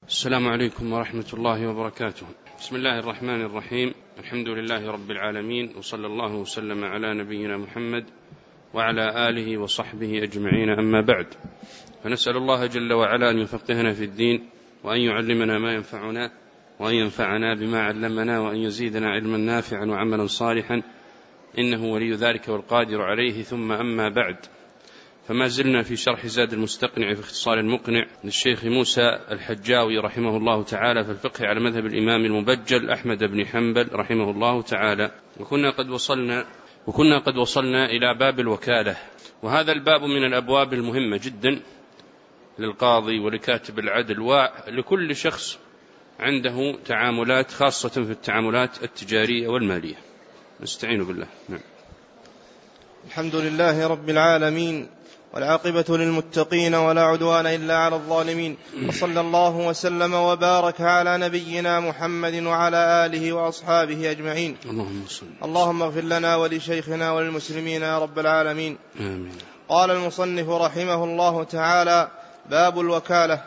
السلام عليكم ورحمة الله وبركاته. بسم الله الرحمن الرحيم. الحمد لله رب العالمين، وصلى الله وسلم على نبينا محمد وعلى آله وصحبه أجمعين، أما بعد، فنسأل الله جل وعلا أن يفقهنا في الدين، وأن يعلمنا ما ينفعنا، وأن ينفعنا بما علمنا، وأن يزيدنا علما نافعا وعملا صالحا، إنه ولي ذلك والقادر عليه. ثم أما بعد، فما زلنا في شرح زاد المستقنع في اختصار المقنع للشيخ موسى الحجاوي رحمه الله تعالى في الفقه على مذهب الإمام المبجل أحمد بن حنبل رحمه الله تعالى. وكنا قد وصلنا إلى باب الوكالة، وهذا الباب من الأبواب المهمة جدا للقاضي ولكاتب العدل ولكل شخص عنده تعاملات، خاصة في التعاملات التجارية والمالية. نستعين بالله. نعم. الحمد لله رب العالمين، والعاقبة للمتقين، ولا عدوان إلا على الظالمين، وصلى الله وسلم وبارك على نبينا محمد وعلى آله وأصحابه أجمعين. اللهم اغفر لنا ولشيخنا وللمسلمين يا رب العالمين. آمين. قال المصنف رحمه الله تعالى: باب الوكالة.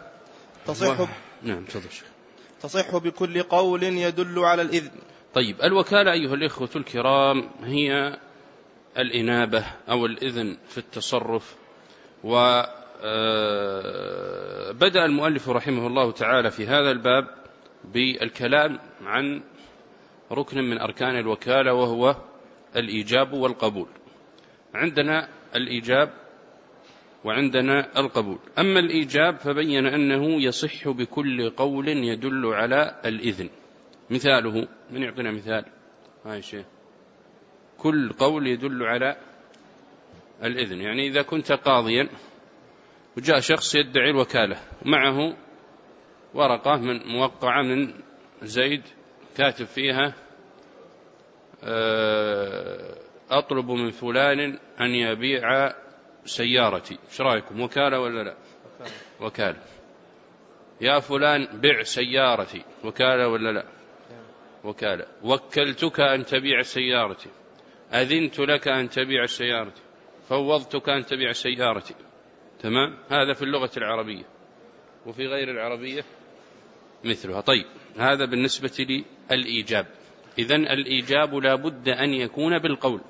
تصح بكل قول يدل على الإذن. طيب، الوكالة أيها الإخوة الكرام هي الإنابة أو الإذن في التصرف. وبدأ المؤلف رحمه الله تعالى في هذا الباب بالكلام عن ركن من أركان الوكالة، وهو الإيجاب والقبول. عندنا الإيجاب وعندنا القبول. أما الإيجاب فبين أنه يصح بكل قول يدل على الإذن. مثاله، من يعطينا مثال؟ هاي شيء كل قول يدل على الإذن. يعني إذا كنت قاضيا وجاء شخص يدعي الوكالة ومعه ورقة موقعة من زيد كاتب فيها أطلب من فلان أن يبيع سيارتي، ايش رأيكم؟ وكالة ولا لا؟ وكالة. يا فلان بع سيارتي، وكالة ولا لا؟ وكالة. وكلتك أن تبيع سيارتي، أذنت لك أن تبيع سيارتي، فوضتك أن تبيع سيارتي. تمام؟ هذا في اللغة العربية، وفي غير العربية مثلها. طيب، هذا بالنسبة للإيجاب. إذن الإيجاب لا بد أن يكون بالقول.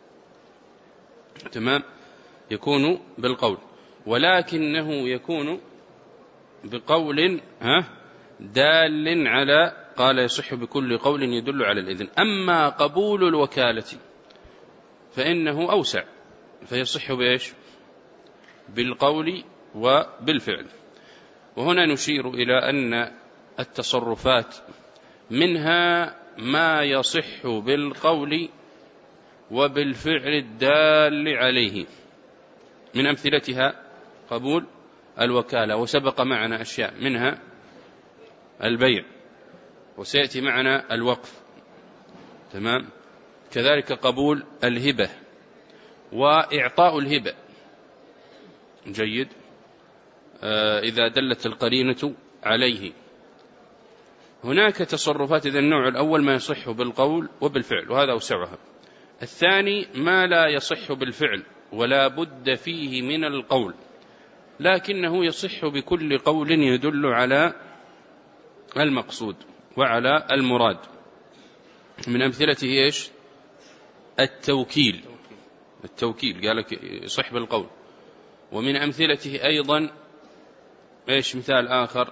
تمام؟ يكون بالقول، ولكنه يكون بقول دال على، قال يصح بكل قول يدل على الإذن. أما قبول الوكالة فإنه أوسع، فيصح بإيش؟ بالقول وبالفعل. وهنا نشير إلى أن التصرفات منها ما يصح بالقول وبالفعل الدال عليه. من أمثلتها قبول الوكالة، وسبق معنا أشياء منها البيع، وسيأتي معنا الوقف. تمام؟ كذلك قبول الهبة وإعطاء الهبة. جيد. إذا دلت القرينة عليه. هناك تصرفات. إذا النوع الأول ما يصح بالقول وبالفعل، وهذا أوسعها. الثاني ما لا يصح بالفعل ولا بد فيه من القول، لكنه يصح بكل قول يدل على المقصود وعلى المراد. من أمثلته إيش؟ التوكيل قال لك يصح بالقول. ومن أمثلته أيضا إيش؟ مثال آخر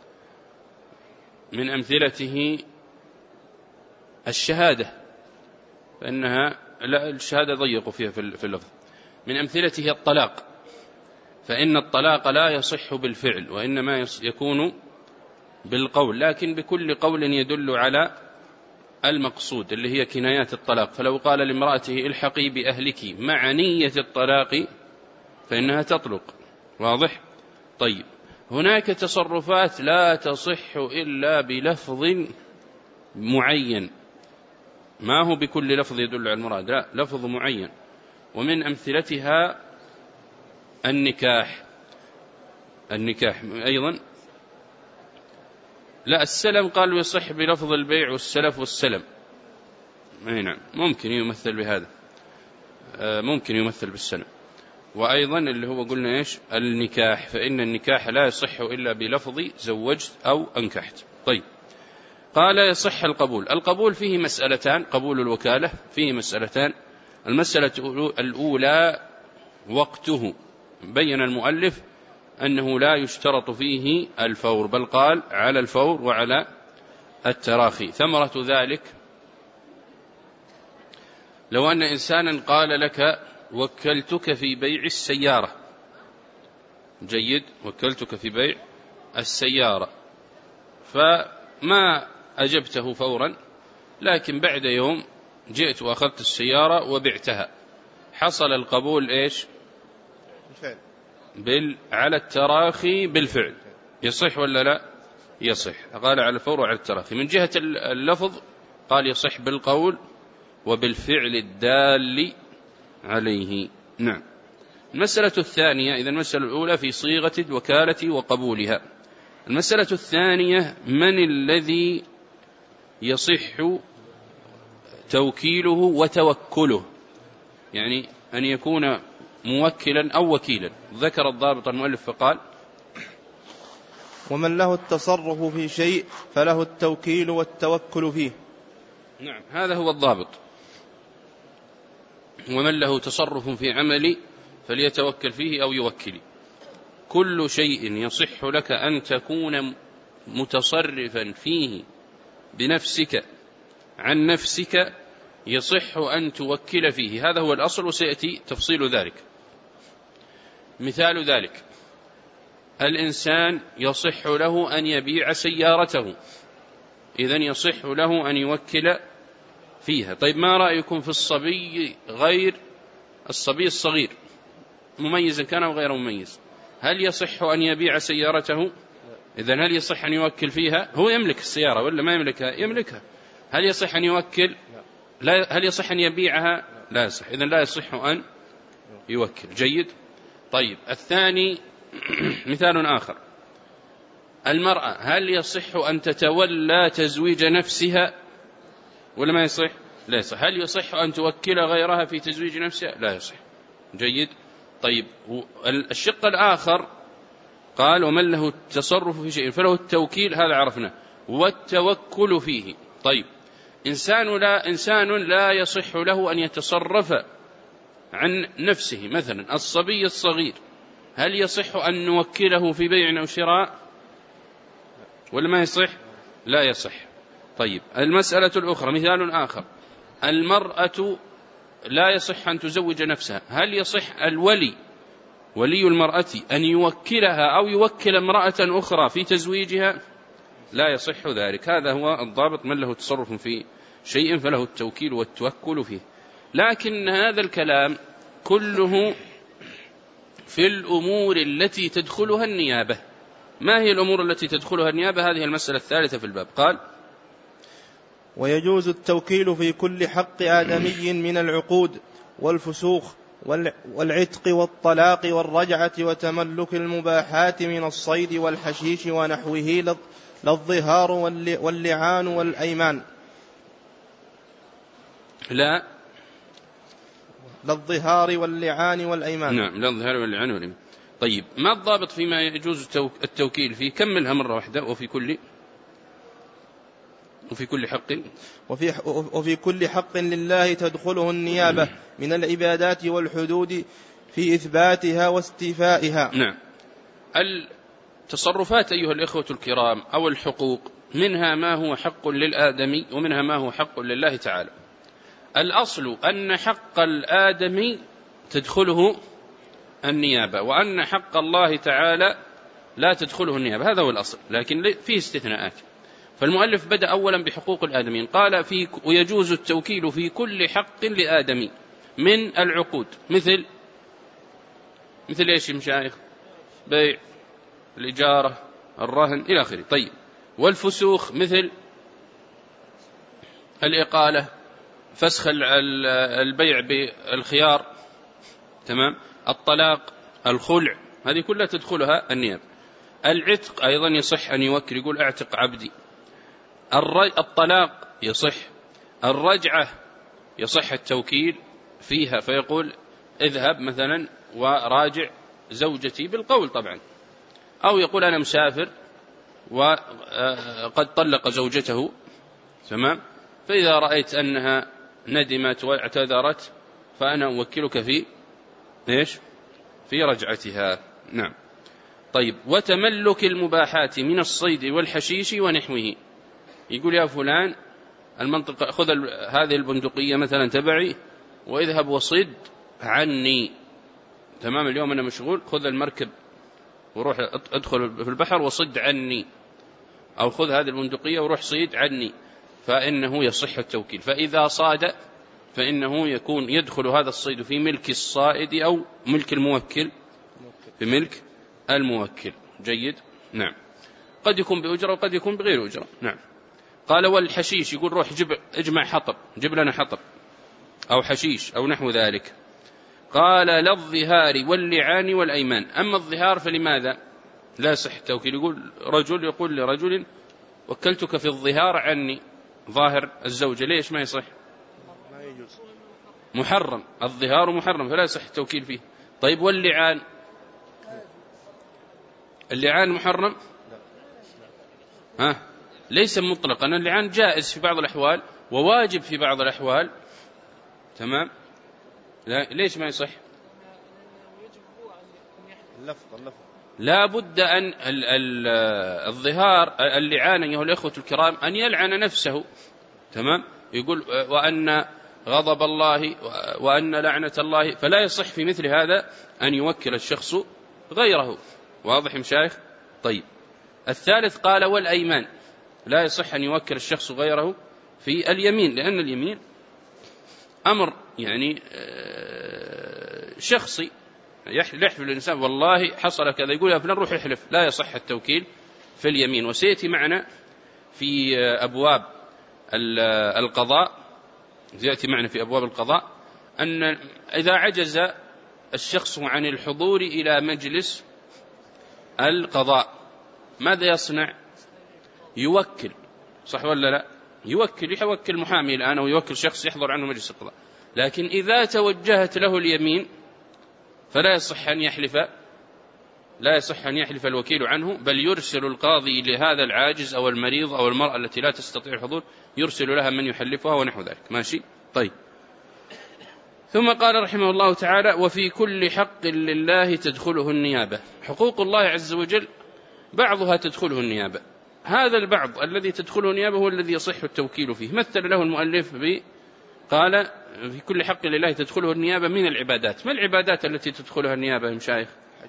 من أمثلته الشهادة، فإنها لا، الشهادة ضيقوا فيها في اللفظ. من أمثلته الطلاق، فإن الطلاق لا يصح بالفعل وإنما يكون بالقول، لكن بكل قول يدل على المقصود اللي هي كنايات الطلاق. فلو قال لامرأته الحقي بأهلك مع نية الطلاق فإنها تطلق. واضح؟ طيب، هناك تصرفات لا تصح إلا بلفظ معين، ما هو بكل لفظ يدل على المراد، لا، لفظ معين. ومن أمثلتها النكاح أيضا. لا، السلم قالوا يصح بلفظ البيع والسلف والسلم. نعم، ممكن يمثل بهذا، ممكن يمثل بالسلم. وأيضا اللي هو قلنا إيش النكاح، فإن النكاح لا يصح إلا بلفظ زوجت أو أنكحت. طيب قال يصح القبول. القبول فيه مسألتان، قبول الوكالة فيه مسألتان. المسألة الأولى وقته، بين المؤلف أنه لا يشترط فيه الفور، بل قال على الفور وعلى التراخي. ثمرة ذلك لو أن إنسانا قال لك وكلتك في بيع السيارة، جيد، وكلتك في بيع السيارة، فما أجبته فورا، لكن بعد يوم جئت وأخذت السيارة وبعتها، حصل القبول إيش على التراخي بالفعل، يصح ولا لا؟ يصح. قال على الفور وعلى التراخي. من جهة اللفظ قال يصح بالقول وبالفعل الدال عليه. نعم. المسألة الثانية، إذا المسألة الأولى في صيغة الوكالة وقبولها. المسألة الثانية من الذي يصح توكيله وتوكله، يعني أن يكون موكلا أو وكيلا. ذكر الضابط المؤلف فقال ومن له التصرف في شيء فله التوكيل والتوكل فيه. نعم، هذا هو الضابط. ومن له تصرف في عمل فليتوكل فيه أو يوكل. كل شيء يصح لك أن تكون متصرفا فيه بنفسك عن نفسك يصح أن توكل فيه، هذا هو الأصل، وسيأتي تفصيل ذلك. مثال ذلك الإنسان يصح له أن يبيع سيارته، إذن يصح له أن يوكل فيها. طيب ما رأيكم في الصبي غير الصبي الصغير، مميزا كان أو غير مميز، هل يصح أن يبيع سيارته؟ إذن هل يصح أن يوكل فيها؟ هو يملك السيارة ولا ما يملكها؟ يملكها. هل يصح أن يوكل؟ لا. هل يصح أن يبيعها؟ لا يصح. إذن لا يصح أن يوكل. جيد. طيب الثاني مثال آخر، المرأة هل يصح أن تتولى تزويج نفسها ولا ما يصح؟ لا يصح. هل يصح أن توكل غيرها في تزويج نفسها؟ لا يصح. جيد. طيب الشق الآخر قال ومن له التصرف في شيء فله التوكيل، هذا عرفنا، والتوكل فيه. طيب إنسان لا يصح له أن يتصرف عن نفسه، مثلا الصبي الصغير، هل يصح أن نوكله في بيع أو شراء ولا ما يصح؟ لا يصح. طيب المسألة الأخرى، مثال آخر، المرأة لا يصح أن تزوج نفسها، هل يصح ولي المرأة أن يوكلها أو يوكل امرأة أخرى في تزويجها؟ لا يصح ذلك. هذا هو الضابط، من له تصرف في شيء فله التوكيل والتوكل فيه. لكن هذا الكلام كله في الأمور التي تدخلها النيابة. ما هي الأمور التي تدخلها النيابة؟ هذه المسألة الثالثة في الباب. قال ويجوز التوكيل في كل حق آدمي من العقود والفسوخ والعتق والطلاق والرجعة وتملك المباحات من الصيد والحشيش ونحوه للظهار واللعان والأيمان. للظهار واللعان والأيمان. نعم، للظهار واللعان والأيمان. طيب ما الضابط فيما يجوز التوكيل فيه؟ كملها مرة واحدة. وفي كل حق وفي كل حق لله تدخله النيابة من العبادات والحدود في إثباتها واستيفائها. نعم. التصرفات أيها الإخوة الكرام أو الحقوق، منها ما هو حق للآدمي ومنها ما هو حق لله تعالى. الأصل أن حق الآدمي تدخله النيابة، وأن حق الله تعالى لا تدخله النيابة، هذا هو الأصل، لكن فيه استثناءات. فالمؤلف بدأ أولا بحقوق الآدمين، قال ويجوز التوكيل في كل حق لآدمي من العقود، مثل إيش مشايخ؟ بيع، الإجارة، الرهن إلى آخره. طيب والفسوخ مثل الإقالة، فسخ البيع بالخيار، تمام، الطلاق، الخلع، هذه كلها تدخلها النيابة. العتق أيضا يصح أن يوكل، يقول أعتق عبدي. الطلاق يصح. الرجعة يصح التوكيل فيها، فيقول اذهب مثلا وراجع زوجتي بالقول طبعا، أو يقول أنا مسافر وقد طلق زوجته، تمام، فإذا رأيت أنها ندمت واعتذرت فأنا أوكلك في إيش؟ في رجعتها. نعم. طيب، وتملك المباحات من الصيد والحشيش ونحوه. يقول يا فلان المنطقة خذ هذه البندقية مثلا تبعي واذهب وصد عني، تمام، اليوم أنا مشغول، خذ المركب وروح ادخل في البحر وصد عني، أو خذ هذه البندقية وروح صيد عني، فإنه يصح التوكيل. فإذا صاد فإنه يكون يدخل هذا الصيد في ملك الصائد أو ملك الموكل، في ملك الموكل. جيد. نعم. قد يكون بأجرة وقد يكون بغير أجرة. نعم. قال والحشيش، يقول روح اجمع حطب، جيب لنا حطب أو حشيش أو نحو ذلك. قال للظهار واللعان والأيمان. أما الظهار فلماذا لا يصح التوكيل؟ يقول رجل يقول لرجل وكلتك في الظهار عني، ظاهر الزوجة، ليش ما يصح؟ محرم، الظهار محرم فلا يصح التوكيل فيه. طيب واللعان؟ اللعان محرم؟ ليس مطلقا، اللعان جائز في بعض الأحوال وواجب في بعض الأحوال، تمام. ليش ما يصح؟ لا بد أن الظهار اللعان أيها الأخوة الكرام أن يلعن نفسه، تمام. يقول وأن غضب الله وأن لعنة الله، فلا يصح في مثل هذا أن يوكل الشخص غيره. واضح مشايخ؟ طيب، الثالث قال والأيمان. لا يصح أن يوكل الشخص غيره في اليمين، لأن اليمين أمر يعني شخصي، يحلف الإنسان والله حصل كذا، يقول يا فلان روح يحلف، لا يصح التوكيل في اليمين. وسيأتي معنا في أبواب القضاء، يأتي معنا في أبواب القضاء أن إذا عجز الشخص عن الحضور إلى مجلس القضاء ماذا يصنع؟ يوكل، صح ولا لا؟ يوكل محامي الآن، أو يوكل شخص يحضر عنه مجلس القضاء. لكن إذا توجهت له اليمين فلا يصح أن يحلف، لا يصح أن يحلف الوكيل عنه، بل يرسل القاضي لهذا العاجز أو المريض أو المرأة التي لا تستطيع الحضور، يرسل لها من يحلفها ونحو ذلك. ماشي؟ طيب. ثم قال رحمه الله تعالى وفي كل حق لله تدخله النيابة. حقوق الله عز وجل بعضها تدخله النيابة، هذا البعض الذي تدخله النيابة هو الذي يصح التوكيل فيه. مثل له المؤلف قال في كل حق لله تدخله النيابة من العبادات. ما العبادات التي تدخلها النيابة يا مشايخ؟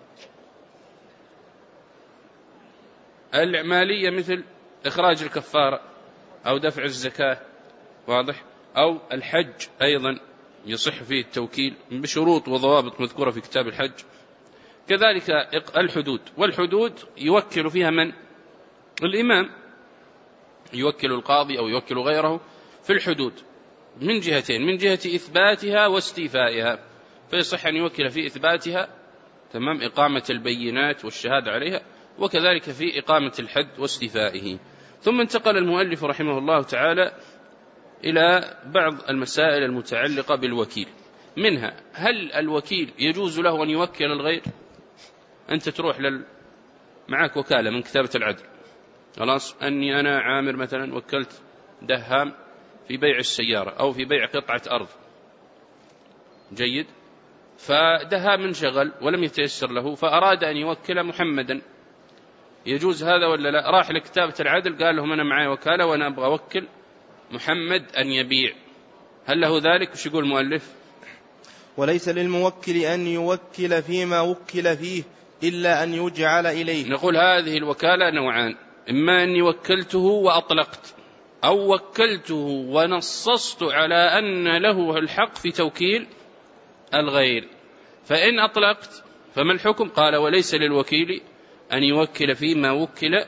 المالية مثل إخراج الكفارة أو دفع الزكاة، واضح، أو الحج أيضا يصح فيه التوكيل بشروط وضوابط مذكورة في كتاب الحج. كذلك الحدود، والحدود يوكل فيها من؟ الإمام، يوكل القاضي أو يوكل غيره في الحدود من جهتين، من جهة إثباتها واستيفائها، فيصح أن يوكل في إثباتها، تمام، إقامة البينات والشهادة عليها، وكذلك في إقامة الحد واستيفائه. ثم انتقل المؤلف رحمه الله تعالى إلى بعض المسائل المتعلقة بالوكيل، منها هل الوكيل يجوز له أن يوكل الغير؟ أنت تروح معك وكالة من كتابة العدل، خلاص، أني أنا عامر مثلا وكلت دهام في بيع السيارة أو في بيع قطعة أرض، جيد، فدهام انشغل ولم يتيسر له فأراد أن يوكل محمدا، يجوز هذا ولا لا؟ راح لكتابة العدل قال لهم أنا معي وكالة وأنا أبغى أوكل محمد أن يبيع، هل له ذلك؟ وش يقول المؤلف؟ وليس للموكل أن يوكل فيما وكل فيه إلا أن يجعل إليه. نقول هذه الوكالة نوعان، إما أني وكلته وأطلقت، أو وكلته ونصصت على أن له الحق في توكيل الغير. فإن أطلقت فما الحكم؟ قال وليس للوكيل أن يوكل فيما وكل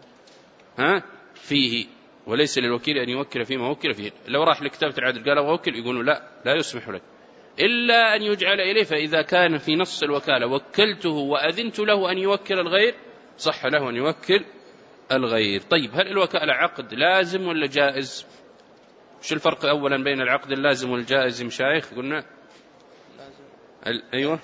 فيه، وليس للوكيل أن يوكل فيما وكل فيه. لو راح لكتابة العدل قال وكل، يقولوا لا يسمح لك إلا أن يجعل إليه. فإذا كان في نص الوكالة وكلته وأذنت له أن يوكل الغير صح له أن يوكل الغير. طيب، هل الوكالة عقد لازم ولا جائز؟ وش الفرق أولا بين العقد اللازم والجائز مشايخ؟ قلنا أيوة،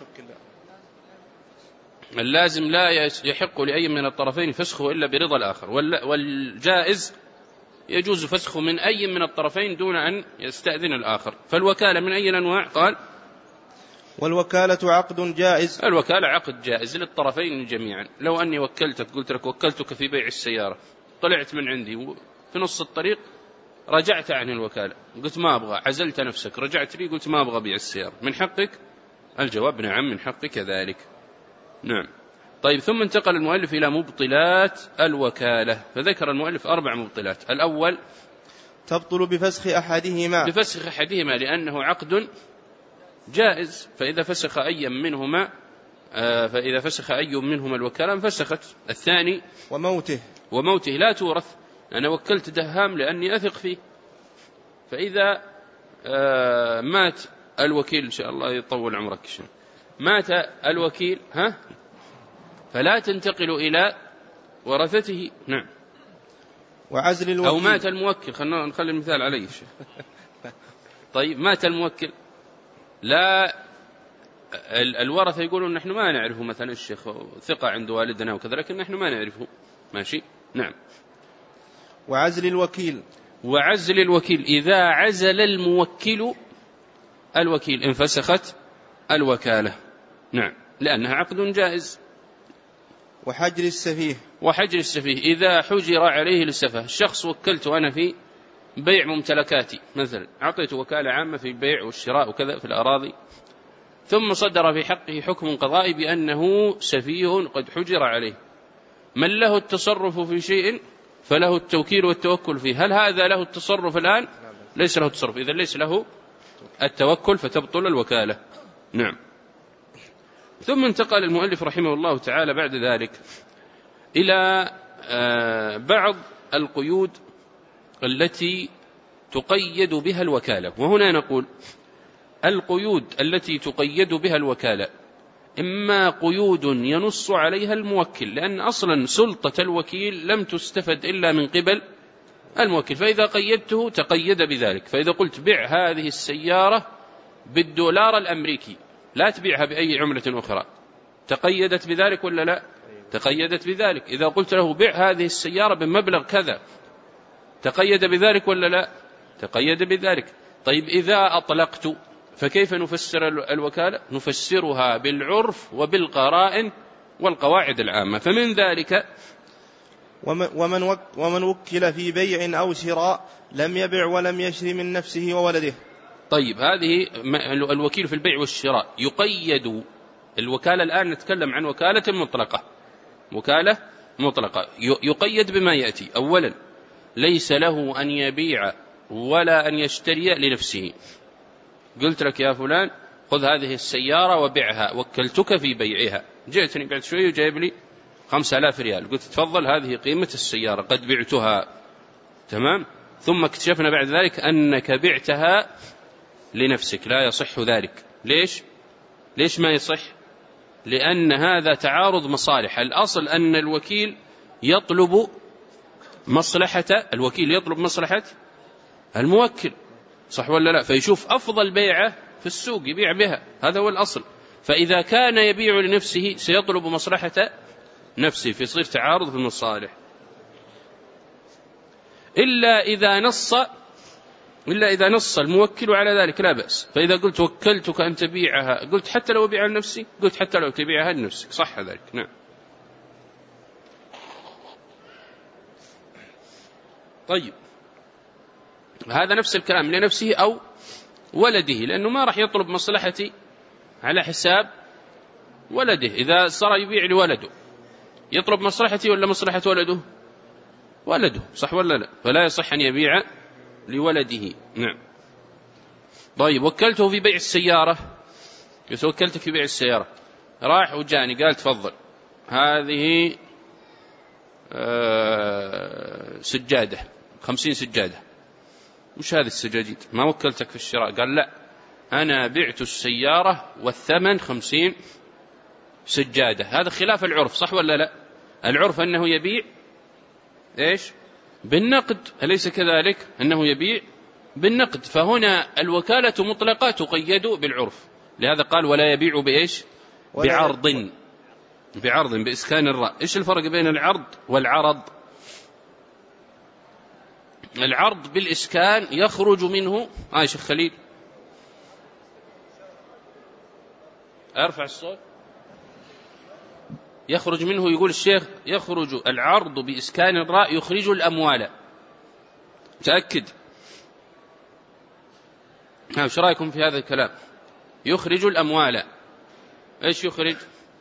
اللازم لا يحق لأي من الطرفين فسخه إلا برضا الآخر، والجائز يجوز فسخه من أي من الطرفين دون أن يستأذن الآخر. فالوكالة من أي الأنواع؟ قال والوكالة عقد جائز. الوكالة عقد جائز للطرفين جميعا. لو أني وكلتك، قلت لك وكلتك في بيع السيارة، طلعت من عندي في نص الطريق رجعت عن الوكالة، قلت ما أبغى، عزلت نفسك، رجعت لي قلت ما أبغى بيع السيارة، من حقك؟ الجواب نعم، من حقك ذلك. نعم. طيب، ثم انتقل المؤلف إلى مبطلات الوكالة، فذكر المؤلف 4 مبطلات. الأول تبطل بفسخ أحدهما، بفسخ أحدهما لأنه عقد جائز، فإذا فسخ أي منهما الوكالة انفسخت. الثاني وموته لا تورث، أنا وكلت دهام لأني أثق فيه، فإذا مات الوكيل، إن شاء الله يطول عمرك، مات الوكيل فلا تنتقل إلى ورثته. نعم. وعزل الوكيل، أو مات الموكل، خلينا نخلي المثال عليه. طيب، مات الموكل، لا الورثة يقولون نحن ما نعرفه، مثلا الشيخ ثقة عند والدنا وكذا، لكن نحن ما نعرفه. ماشي. نعم. وعزل الوكيل إذا عزل الموكل الوكيل انفسخت الوكالة. نعم، لأنها عقد جائز. وحجر السفيه إذا حجر عليه للسفه. الشخص وكلته أنا في بيع ممتلكاتي مثلا، أعطيته وكالة عامة في البيع والشراء وكذا في الأراضي، ثم صدر في حقه حكم قضائي بأنه سفيه قد حجر عليه، من له التصرف في شيء فله التوكيل والتوكل فيه. هل هذا له التصرف الآن؟ ليس له التصرف، إذا ليس له التوكل فتبطل الوكالة. نعم. ثم انتقل المؤلف رحمه الله تعالى بعد ذلك إلى بعض القيود التي تقيد بها الوكالة. وهنا نقول القيود التي تقيد بها الوكالة إما قيود ينص عليها الموكل، لأن أصلا سلطة الوكيل لم تستفد إلا من قبل الموكل، فإذا قيدته تقيد بذلك. فإذا قلت بيع هذه السيارة بالدولار الأمريكي، لا تبيعها بأي عملة أخرى، تقيدت بذلك ولا لا؟ تقيدت بذلك. إذا قلت له بيع هذه السيارة بمبلغ كذا، تقيد بذلك ولا لا؟ تقيد بذلك. طيب، إذا أطلقت فكيف نفسر الوكالة؟ نفسرها بالعرف وبالقرائن والقواعد العامة. فمن ذلك ومن وكل في بيع أو شراء لم يبع ولم يشري من نفسه وولده. طيب، هذه الوكيل في البيع والشراء يقيد. الوكالة الآن نتكلم عن وكالة مطلقة، يقيد بما يأتي. أولا، ليس له أن يبيع ولا أن يشتري لنفسه. قلت لك يا فلان خذ هذه السيارة وبيعها، وكلتك في بيعها، جئتني بعد شوي وجايب لي 5000 ريال، قلت تفضل هذه قيمة السيارة قد بعتها، تمام. ثم اكتشفنا بعد ذلك أنك بعتها لنفسك، لا يصح ذلك. ليش ما يصح؟ لأن هذا تعارض مصالح. الأصل أن الوكيل يطلب مصلحة الموكل، صح ولا لا؟ فيشوف أفضل بيعة في السوق يبيع بها، هذا هو الأصل. فإذا كان يبيع لنفسه سيطلب مصلحة نفسه، فيصير تعارض في المصالح. إلا إذا نص الموكل على ذلك لا بأس. فإذا قلت وكلتك أن تبيعها، قلت حتى لو أبيعها لنفسي، قلت حتى لو تبيعها لنفسك، صح ذلك. نعم. طيب، هذا نفس الكلام لنفسه أو ولده، لأنه ما راح يطلب مصلحتي على حساب ولده. إذا صار يبيع لولده يطلب مصلحتي ولا مصلحة ولده، صح ولا لا؟ فلا يصح أن يبيع لولده. نعم. طيب، وكلته في بيع السيارة، وكلتك في بيع السيارة، راح وجاني قال تفضل هذه سجادة 50 سجادة. وش هذه السجاجيد؟ ما وكلتك في الشراء. قال لا، أنا بعت السيارة والثمن 50 سجادة. هذا خلاف العرف، صح ولا لا؟ العرف أنه يبيع بالنقد، أليس كذلك؟ أنه يبيع بالنقد. فهنا الوكالة مطلقة تقيد بالعرف، لهذا قال ولا يبيع بإيش؟ بعرض، بعرض بإسكان الراء. إيش الفرق بين العرض والعرض؟ العرض بالإسكان يخرج منه شيخ خليل أرفع الصوت. يخرج منه، يقول الشيخ يخرج العرض بإسكان الراء يخرج الأموال. تأكد. ايش رأيكم في هذا الكلام؟ يخرج الأموال. ايش يخرج؟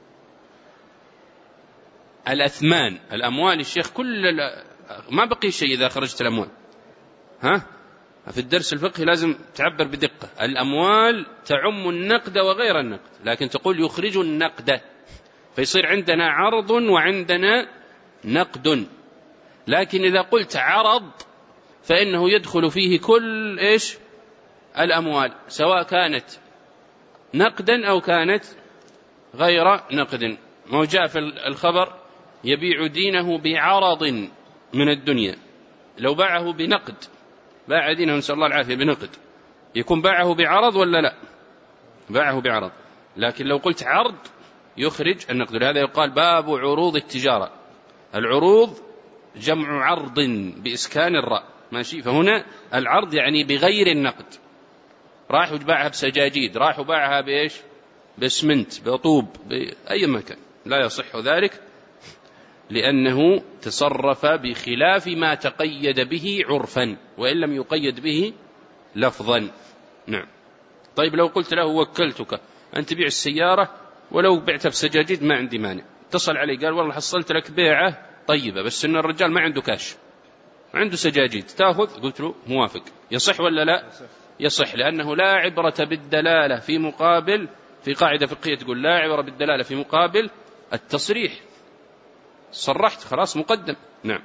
الأثمان، الأموال. الشيخ ما بقي شيء إذا خرجت الأموال. في الدرس الفقهي لازم تعبر بدقة. الأموال تعم النقد وغير النقد، لكن تقول يخرج النقد، فيصير عندنا عرض وعندنا نقد. لكن إذا قلت عرض فإنه يدخل فيه كل الأموال، سواء كانت نقدا أو كانت غير نقد. ما جاء في الخبر يبيع دينه بعرض من الدنيا. لو باعه بنقد، باع دينه نسأل الله العافية بنقد، يكون باعه بعرض ولا لا؟ باعه بعرض. لكن لو قلت عرض يخرج النقد. لهذا يقال باب عروض التجارة. العروض جمع عرض بإسكان الراء، ماشي. فهنا العرض يعني بغير النقد. راح وباعها بسجاجيد، راح وباعها بإيش؟ باسمنت، بطوب، بأي مكان، لا يصح ذلك، لأنه تصرف بخلاف ما تقيد به عرفا، وإن لم يقيد به لفظا. نعم. طيب لو قلت له وكلتك أن تبيع السيارة ولو بعتها بسجاجيد ما عندي مانع، اتصل علي قال والله حصلت لك بيعة طيبة، بس إن الرجال ما عنده كاش، عنده سجاجيد، تأخذ؟ قلت له موافق. يصح ولا لا؟ يصح، لأنه لا عبرة بالدلالة في مقابل، في قاعدة فقهية تقول لا عبرة بالدلالة في مقابل التصريح. صرحت خلاص مقدم. نعم.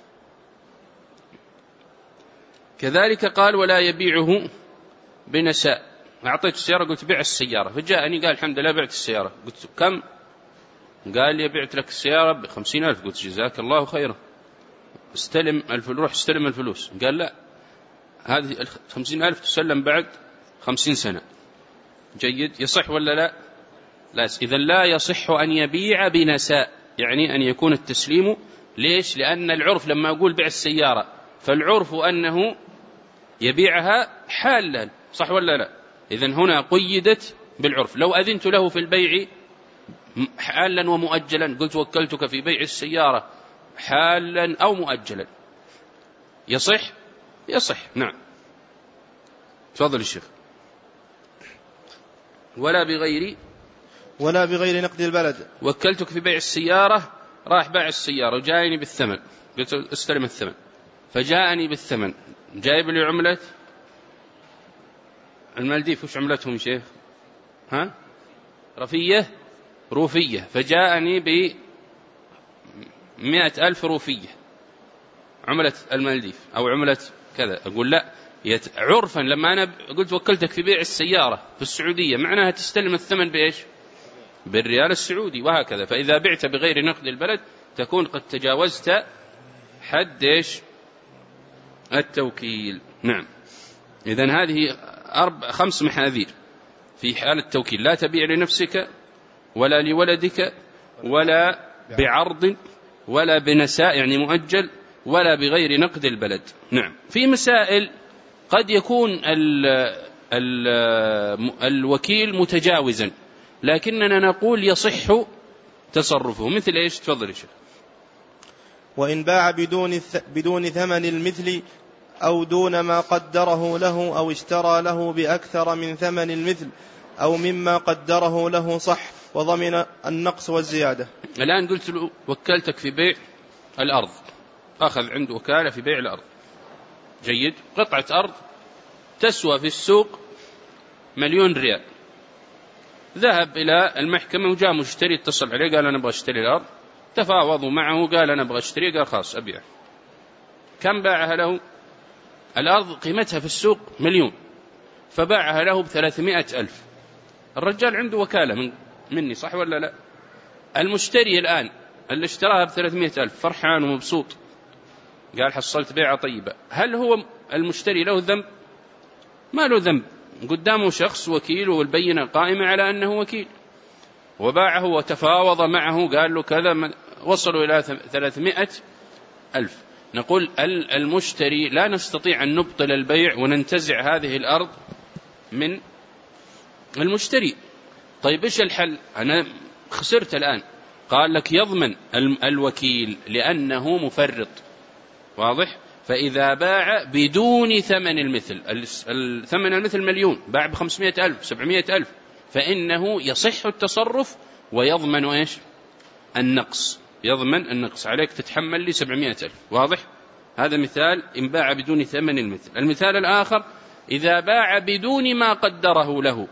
كذلك قال ولا يبيعه بنساء. أعطيت السيارة قلت بيع السيارة، فجاءني قال الحمد لله بعت السيارة. قلت كم؟ قال لي بعت لك السيارة ب50,000. قلت جزاك الله خيرا، استلم روح استلم الفلوس. قال لا، هذه 50,000 تسلم بعد 50 سنة. جيد. يصح ولا لا؟ لا. إذن لا يصح أن يبيع بنساء، يعني أن يكون التسليم. ليش؟ لأن العرف لما أقول بيع السيارة فالعرف أنه يبيعها حالا، صح ولا لا؟ إذن هنا قيدت بالعرف. لو أذنت له في البيع حالا ومؤجلا، قلت وكلتك في بيع السيارة حالا أو مؤجلا، يصح؟ يصح. نعم. تفضل الشيخ. ولا بغير نقد البلد. وكلتك في بيع السيارة، راح باع السيارة وجاءني بالثمن، قلت استلم الثمن، فجاءني بالثمن، جايب لي عملة المالديف. وش عملتهم شيخ؟ روفية. فجاءني ب100,000 روفية، عملة المالديف أو عملة كذا. أقول لا، عرفا لما أنا قلت وكلتك في بيع السيارة في السعودية معناها تستلم الثمن بإيش؟ بالريال السعودي، وهكذا. فإذا بعت بغير نقد البلد تكون قد تجاوزت حد التوكيل. نعم. إذن هذه 5 محاذير في حال التوكيل: لا تبيع لنفسك ولا لولدك ولا بعرض ولا بنساء يعني مؤجل ولا بغير نقد البلد. نعم. في مسائل قد يكون الوكيل متجاوزا، لكننا نقول يصح تصرفه. مثل إيش؟ تفضل يا شيخ. وإن باع بدون ثمن المثل أو دون ما قدره له، أو اشترى له بأكثر من ثمن المثل أو مما قدره له، صح، وضمن النقص والزيادة. الآن قلت له وكلتك في بيع الأرض، أخذ عنده وكالة في بيع الأرض. جيد. قطعة أرض تسوى في السوق 1,000,000 ريال. ذهب إلى المحكمة وجاء مشتري، اتصل عليه قال أنا أبغى أشتري الأرض، تفاوضوا معه قال أنا أبغى أشتري، قال خلاص أبيع. كم باعها له؟ الأرض قيمتها في السوق 1,000,000، فباعها له ب300,000. الرجال عنده وكالة مني، صح ولا لا؟ المشتري الآن اللي اشتراها ب300,000 فرحان ومبسوط، قال حصلت بيعة طيبة. هل هو المشتري له ذنب؟ ما له ذنب، قدامه شخص وكيل والبينة قائمة على أنه وكيل، وباعه وتفاوض معه قال له كذا، وصلوا إلى 300,000. نقول المشتري لا نستطيع أن نبطل البيع وننتزع هذه الأرض من المشتري. طيب إيش الحل؟ أنا خسرت الآن. قال لك يضمن الوكيل لأنه مفرط، واضح؟ فإذا باع بدون ثمن المثل، الثمن المثل مليون، باع ب500,000 700,000، فإنه يصح التصرف ويضمن إيش؟ النقص، يضمن النقص، عليك تتحمل لي 700,000. واضح؟ هذا مثال إن باع بدون ثمن المثل. المثال الآخر إذا باع بدون ما قدره له.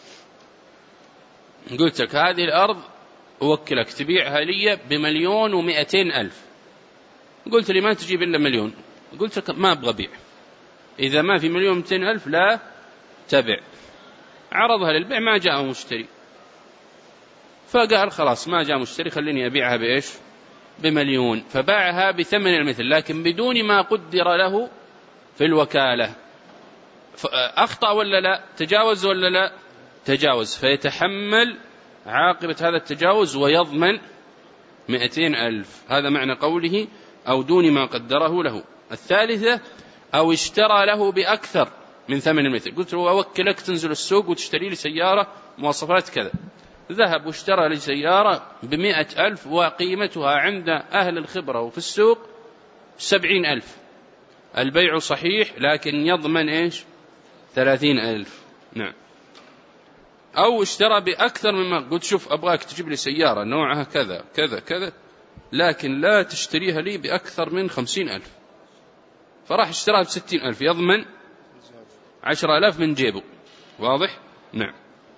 قلت لك هذه الأرض أوكلك تبيعها لي ب1,200,000، قلت لي ما تجيب إلا 1,000,000، قلت لك ما أبغى بيع، إذا ما في 1,200,000 لا تبع. عرضها للبيع ما جاء مشتري، فقال خلاص ما جاء مشتري خليني أبيعها بإيش؟ ب1,000,000، فباعها بثمن المثل لكن بدون ما قدر له في الوكالة. أخطأ ولا لا؟ تجاوز ولا لا؟ تجاوز، فيتحمل عاقبة هذا التجاوز ويضمن 200,000. هذا معنى قوله أو دون ما قدره له. الثالثة أو اشترى له بأكثر من ثمن المثل. قلت له أوكلك تنزل السوق وتشتري لي سيارة مواصفات كذا، ذهب واشترى لي سيارة ب100,000 وقيمتها عند أهل الخبرة وفي السوق 70,000. البيع صحيح لكن يضمن إيش؟ 30,000. نعم. أو اشترى بأكثر مما قلت شوف أبغاك تجيب لي سيارة نوعها كذا كذا كذا لكن لا تشتريها لي بأكثر من 50,000، فراح اشتراها ب60,000، يضمن 10,000 من جيبه. واضح؟ نعم.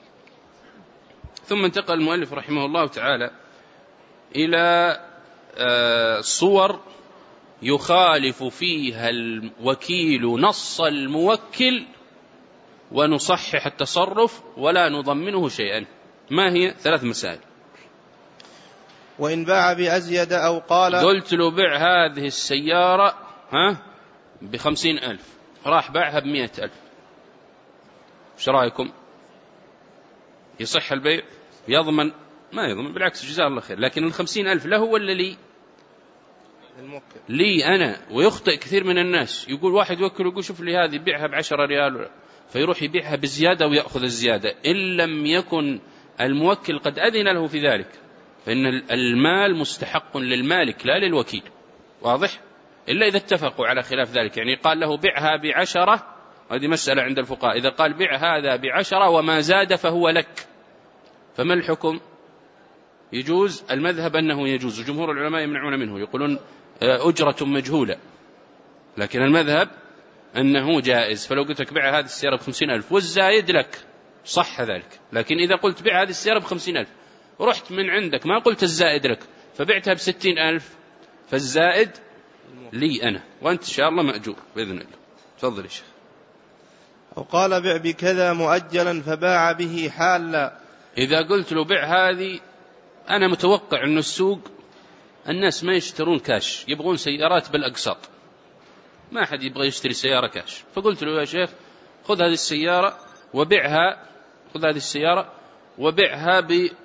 ثم انتقل المؤلف رحمه الله تعالى إلى صور يخالف فيها الوكيل نص الموكل ونصحح التصرف ولا نضمنه شيئا. ما هي؟ 3 مسائل. وإن باع بأزيد أو قال قلت له بع هذه السيارة ب50,000، راح باعها ب100,000، ايش رأيكم؟ يصح البيع؟ يضمن؟ ما يضمن، بالعكس جزاه الله خير. لكن 50,000 له ولا لي؟ الموكل لي أنا. ويخطئ كثير من الناس، يقول واحد يوكل ويقول شوف لي هذه بيعها ب10 ريال، فيروح يبيعها بزيادة ويأخذ الزيادة إن لم يكن الموكل قد أذن له في ذلك، فإن المال مستحق للمالك لا للوكيل. واضح؟ إلا إذا اتفقوا على خلاف ذلك، يعني قال له بيعها ب10، هذه مسألة عند الفقهاء، إذا قال بيع هذا ب10 وما زاد فهو لك، فما الحكم؟ يجوز. المذهب أنه يجوز، وجمهور العلماء يمنعون منه، يقولون أجرة مجهولة، لكن المذهب أنه جائز. فلو قلت لك بيع هذه السيارة ب50,000 والزايد لك صح ذلك، لكن إذا قلت بيع هذه السيارة ب50,000 ورحت من عندك ما قلت الزائد لك فبعتها ب60,000، فالزائد لي أنا وأنت إن شاء الله مأجور بإذن الله. تفضل يا شيخ. أو قال بع بكذا مؤجلا فباع به حالا. إذا قلت له بيع هذه، أنا متوقع أن السوق الناس ما يشترون كاش، يبغون سيارات بالأقساط، ما أحد يبغى يشتري سيارة كاش. فقلت له يا شيخ خذ هذه السيارة وبيعها، خذ هذه السيارة وبيعها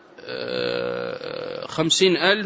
ب50,000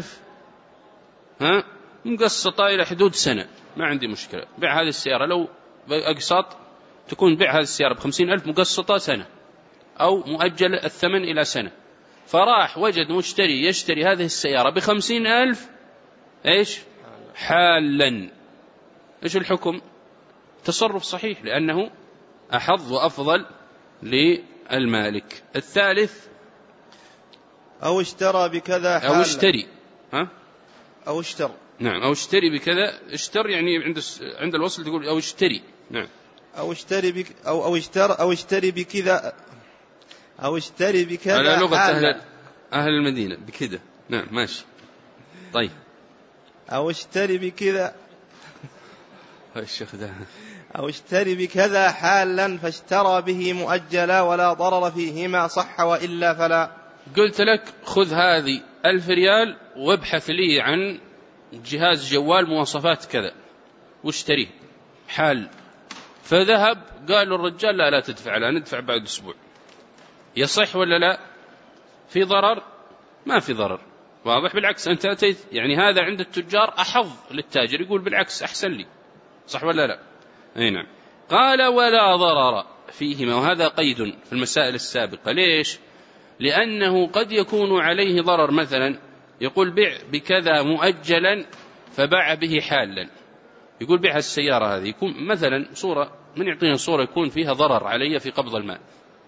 مقسطة إلى حدود سنة، ما عندي مشكلة. بيع هذه السيارة لو أقساط تكون بيع هذه السيارة ب50,000 مقسطة سنة أو مؤجل الثمن إلى سنة. فراح وجد مشتري يشتري هذه السيارة ب50,000 إيش؟ حالا. إيش الحكم؟ تصرف صحيح لأنه أحظ وأفضل للمالك. الثالث أو اشترى بكذا حالا. أو اشتري أو اشتر. نعم. أو اشتري بكذا، اشتر يعني عند الوصل تقول أو اشتري. نعم. أو اشتري أو اشتري بكذا، أو اشتري بكذا على لغة حالا. أهل المدينة بكذا. نعم ماشي. طيب. أو اشتري بكذا الشيخ ده. أو اشتري بكذا حالا فاشترى به مؤجلا ولا ضرر فيهما صح وإلا فلا. قلت لك خذ هذه 1000 ريال وابحث لي عن جهاز جوال مواصفات كذا واشتريه حال، فذهب قالوا الرجال لا تدفع، لا ندفع بعد أسبوع. يصح ولا لا؟ في ضرر؟ ما في ضرر، واضح. بالعكس أنت أتيت، يعني هذا عند التجار أحظ للتاجر، يقول بالعكس أحسن لي، صح ولا لا؟ أي نعم. قال ولا ضرر فيهما، وهذا قيد في المسائل السابقة. ليش؟ لأنه قد يكون عليه ضرر، مثلا يقول بيع بكذا مؤجلا فباع به حالا، يقول بيع السيارة هذه، يكون مثلا صورة من يعطينا صورة يكون فيها ضرر علي في قبض المال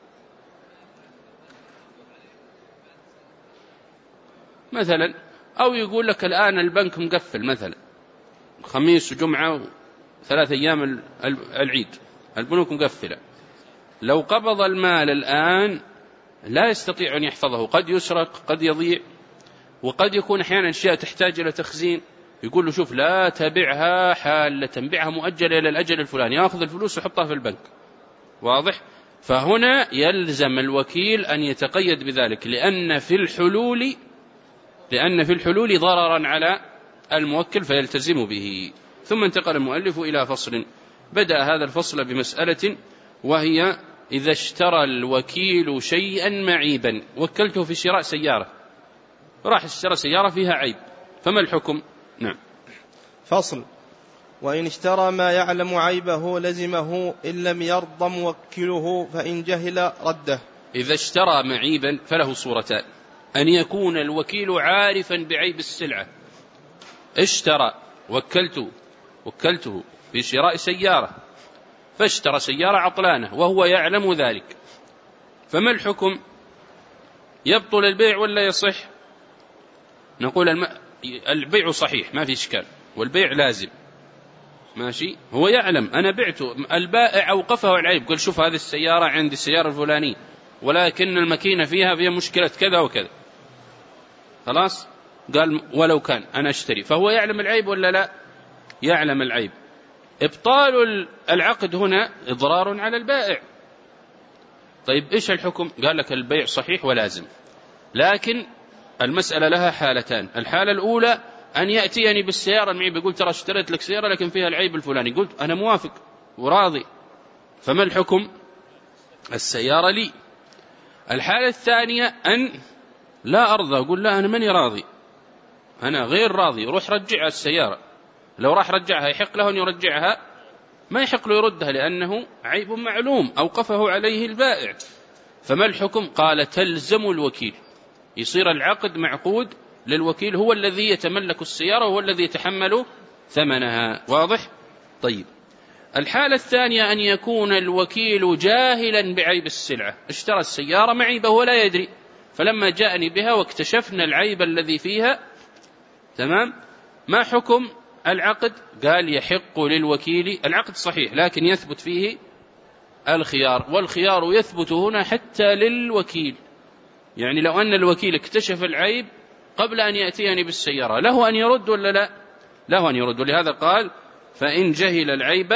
مثلا، أو يقول لك الآن البنك مقفل مثلا خميس وجمعة و3 أيام العيد، البنوك مقفلة، لو قبض المال الآن لا يستطيع أن يحفظه، قد يسرق، قد يضيع، وقد يكون أحيانا أشياء تحتاج إلى تخزين، يقول له شوف لا تبعها حالة، بيعها مؤجلة إلى الأجل الفلاني، يأخذ الفلوس ويحطها في البنك، واضح. فهنا يلزم الوكيل أن يتقيد بذلك، لأن في الحلول ضررا على الموكل فيلتزم به. ثم انتقل المؤلف إلى فصل، بدأ هذا الفصل بمسألة، وهي إذا اشترى الوكيل شيئا معيبا، وكلته في شراء سيارة، راح اشترى سيارة فيها عيب، فما الحكم؟ نعم. فصل. وإن اشترى ما يعلم عيبه لزمه إن لم يرض موكله، فإن جهل رده. إذا اشترى معيبا فله صورتان: أن يكون الوكيل عارفا بعيب السلعة، اشترى وكلته في شراء سيارة، فاشترى سيارة عطلانة وهو يعلم ذلك، فما الحكم؟ يبطل البيع ولا يصح؟ نقول البيع صحيح ما في إشكال، والبيع لازم ماشي، هو يعلم أنا بعته، البائع أوقفه العيب، قال شوف هذه السيارة عندي السيارة الفلانية، ولكن الماكينة فيها مشكلة كذا وكذا، خلاص قال ولو كان أنا أشتري، فهو يعلم العيب ولا لا؟ يعلم العيب. إبطال العقد هنا إضرار على البائع. طيب إيش الحكم؟ قال لك البيع صحيح ولازم، لكن المسألة لها حالتان: الحالة الأولى أن يأتيني بالسيارة المعيب، يقول ترى اشتريت لك سيارة لكن فيها العيب الفلاني، قلت أنا موافق وراضي، فما الحكم؟ السيارة لي. الحالة الثانية أن لا أرضى، أقول لا أنا ماني راضي، أنا غير راضي، روح رجع السيارة. لو راح رجعها يحق له أن يرجعها؟ ما يحق له يردها، لأنه عيب معلوم أوقفه عليه البائع. فما الحكم؟ قال تلزم الوكيل، يصير العقد معقود للوكيل، هو الذي يتملك السيارة وهو الذي يتحمل ثمنها، واضح؟ طيب الحالة الثانية أن يكون الوكيل جاهلا بعيب السلعة، اشترى السيارة معيبة ولا يدري، فلما جاءني بها واكتشفنا العيب الذي فيها، تمام، ما حكم العقد؟ قال يحق للوكيل، العقد صحيح لكن يثبت فيه الخيار، والخيار يثبت هنا حتى للوكيل، يعني لو أن الوكيل اكتشف العيب قبل أن يأتيني بالسيارة له أن يرد ولا لا؟ له أن يرد، ولهذا قال فإن جهل العيب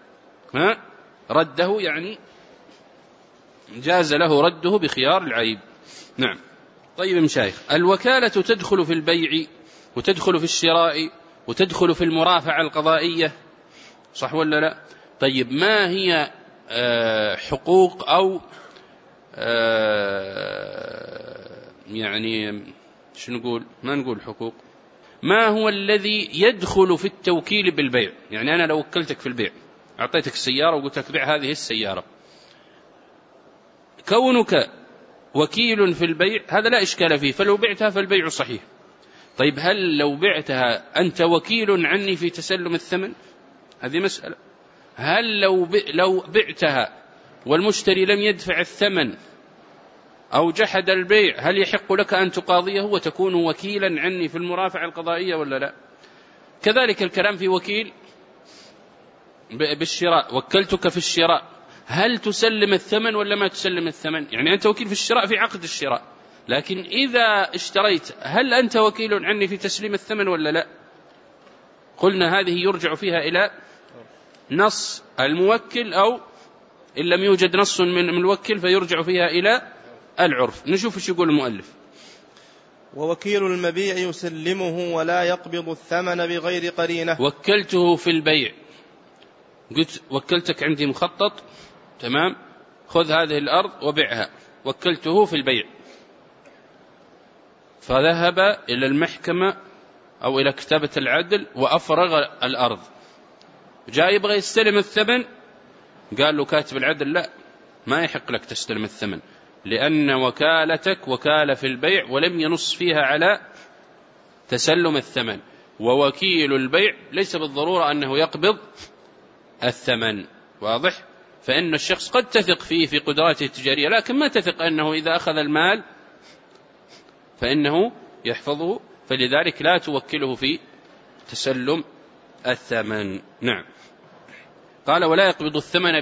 رده، يعني جاز له رده بخيار العيب. نعم. طيب مشايخ، الوكالة تدخل في البيع وتدخل في الشراء وتدخل في المرافعة القضائية، صح ولا لا؟ طيب ما هي حقوق أو يعني شو نقول؟ ما نقول حقوق، ما هو الذي يدخل في التوكيل بالبيع؟ يعني أنا لو وكلتك في البيع، أعطيتك السيارة وقلت لك بيع هذه السيارة، كونك وكيل في البيع هذا لا إشكال فيه، فلو بعتها فالبيع صحيح. طيب هل لو بعتها أنت وكيل عني في تسلم الثمن؟ هذه مسألة. هل لو بعتها والمشتري لم يدفع الثمن أو جحد البيع، هل يحق لك أن تقاضيه وتكون وكيلا عني في المرافعة القضائية ولا لا؟ كذلك الكلام في وكيل بالشراء، وكلتك في الشراء، هل تسلم الثمن ولا ما تسلم الثمن؟ يعني أنت وكيل في الشراء في عقد الشراء، لكن إذا اشتريت هل أنت وكيل عني في تسليم الثمن ولا لا؟ قلنا هذه يرجع فيها إلى نص الموكل، أو إن لم يوجد نص من الموكل فيرجع فيها إلى العرف. نشوف ايش يقول المؤلف. ووكيل المبيع يسلمه ولا يقبض الثمن بغير قرينة. وكلته في البيع، قلت وكلتك عندي مخطط، تمام، خذ هذه الأرض وبيعها، وكلته في البيع، فذهب إلى المحكمة أو إلى كتابة العدل وأفرغ الأرض، جاء يبغى يستلم الثمن، قال له كاتب العدل لا، ما يحق لك تستلم الثمن، لأن وكالتك وكالة في البيع ولم ينص فيها على تسلم الثمن، ووكيل البيع ليس بالضرورة أنه يقبض الثمن. واضح؟ فإن الشخص قد تثق فيه في قدراته التجارية، لكن ما تثق أنه إذا أخذ المال فإنه يحفظه، فلذلك لا توكله في تسلم الثمن. نعم. قال ولا يقبض الثمن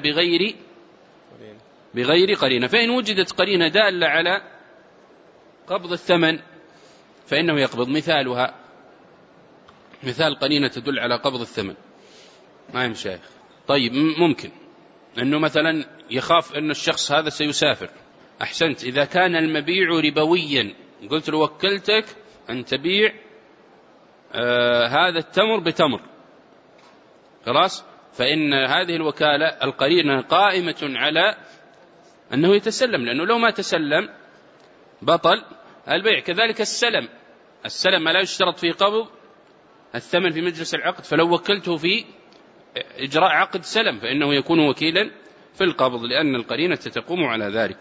بغير قرينة، فإن وجدت قرينة دالة على قبض الثمن فإنه يقبض. مثالها، مثال قرينة تدل على قبض الثمن، ما يا شيخ. طيب ممكن أنه مثلا يخاف أن الشخص هذا سيسافر، أحسنت، إذا كان المبيع ربويا، قلت له وكلتك أن تبيع هذا التمر بتمر، خلاص، فإن هذه الوكالة القرينة قائمة على أنه يتسلم، لأنه لو ما تسلم بطل البيع. كذلك السلم لا يشترط فيه قبض الثمن في مجلس العقد، فلو وكلته في إجراء عقد سلم فإنه يكون وكيلا في القبض، لأن القرينة تقوم على ذلك.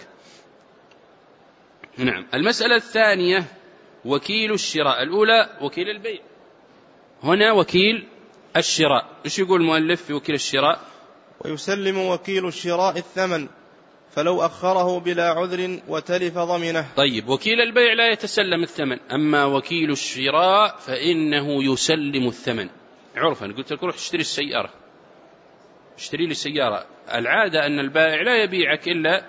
نعم. المسألة الثانية وكيل الشراء. الأولى وكيل البيع، هنا وكيل الشراء. إيش يقول المؤلف في وكيل الشراء؟ ويسلم وكيل الشراء الثمن فلو أخره بلا عذر وتلف ضمنه. طيب، وكيل البيع لا يتسلم الثمن، أما وكيل الشراء فإنه يسلم الثمن. عرفا قلت لك روح اشتري السيارة، اشتري لي السيارة، العادة أن البائع لا يبيعك إلا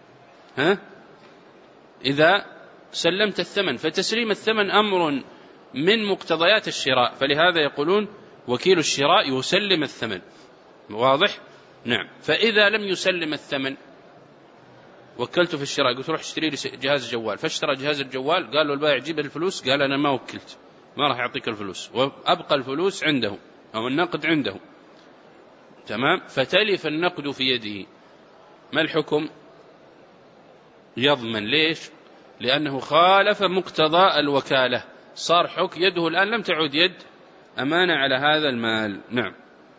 إذا سلمت الثمن، فتسليم الثمن أمر من مقتضيات الشراء، فلهذا يقولون وكيل الشراء يسلم الثمن. واضح؟ نعم. فإذا لم يسلم الثمن، وكلته في الشراء، قلت روح اشتري لي جهاز جوال، فاشترى جهاز الجوال، قال له البائع جيب الفلوس، قال أنا ما وكلت، ما راح أعطيك الفلوس، وأبقى الفلوس عنده أو النقد عنده، تمام، فتلف النقد في يده، ما الحكم؟ يضمن. ليش؟ لأنه خالف مقتضى الوكالة، صار حك يده الآن لم تعد يد أمانة على هذا المال. نعم.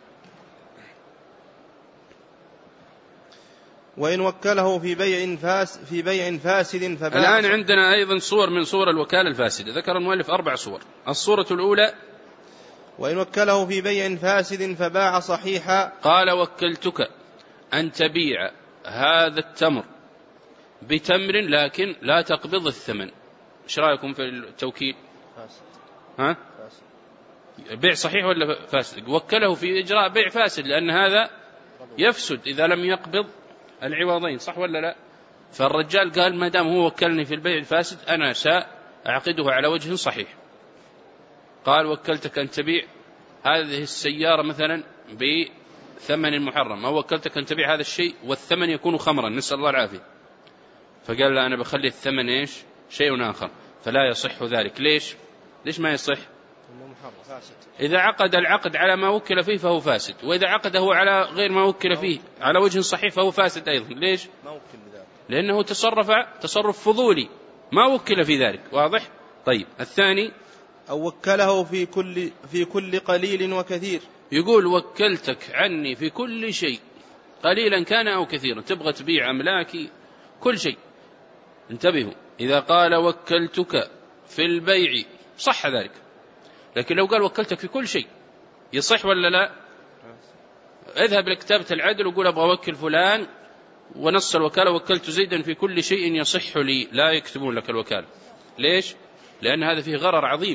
وإن وكله في بيع فاسد فباع. الآن عندنا أيضا صور من صور الوكالة الفاسدة، ذكر المؤلف 4 صور. الصورة الأولى وإن وكله في بيع فاسد فباع صحيحا، قال وكلتك أن تبيع هذا التمر بتمر لكن لا تقبض الثمن. ايش رأيكم في التوكيل؟ فاسد. بيع صحيح ولا فاسد؟ وكله في إجراء بيع فاسد، لأن هذا يفسد إذا لم يقبض العوضين، صح ولا لا؟ فالرجال قال ما دام هو وكلني في البيع الفاسد أنا سأعقده على وجه صحيح. قال وكلتك أن تبيع هذه السيارة مثلا بثمن محرم، أو وكلتك أن تبيع هذا الشيء والثمن يكون خمرا، نسأل الله العافية، فقال لا أنا بخلي الثمن إيش؟ شيء آخر، فلا يصح ذلك. ليش ما يصح؟ إذا عقد العقد على ما وكل فيه فهو فاسد، وإذا عقده على غير ما وكل فيه على وجه صحيح فهو فاسد أيضا. ليش؟ لأنه تصرف فضولي، ما وكل في ذلك. واضح؟ طيب، الثاني أو وكله في كل قليل وكثير. يقول وكلتك عني في كل شيء، قليلا كان أو كثيرا، تبغى تبيع أملاكي كل شيء. انتبهوا، إذا قال وكلتك في البيع صح ذلك، لكن لو قال وكلتك في كل شيء يصح ولا لا؟ اذهب لكتابة العدل وقول أبغى أوكل فلان، ونص الوكالة وكلت زيدا في كل شيء يصح لي، لا يكتبون لك الوكالة. ليش؟ لأن هذا فيه غرر عظيم.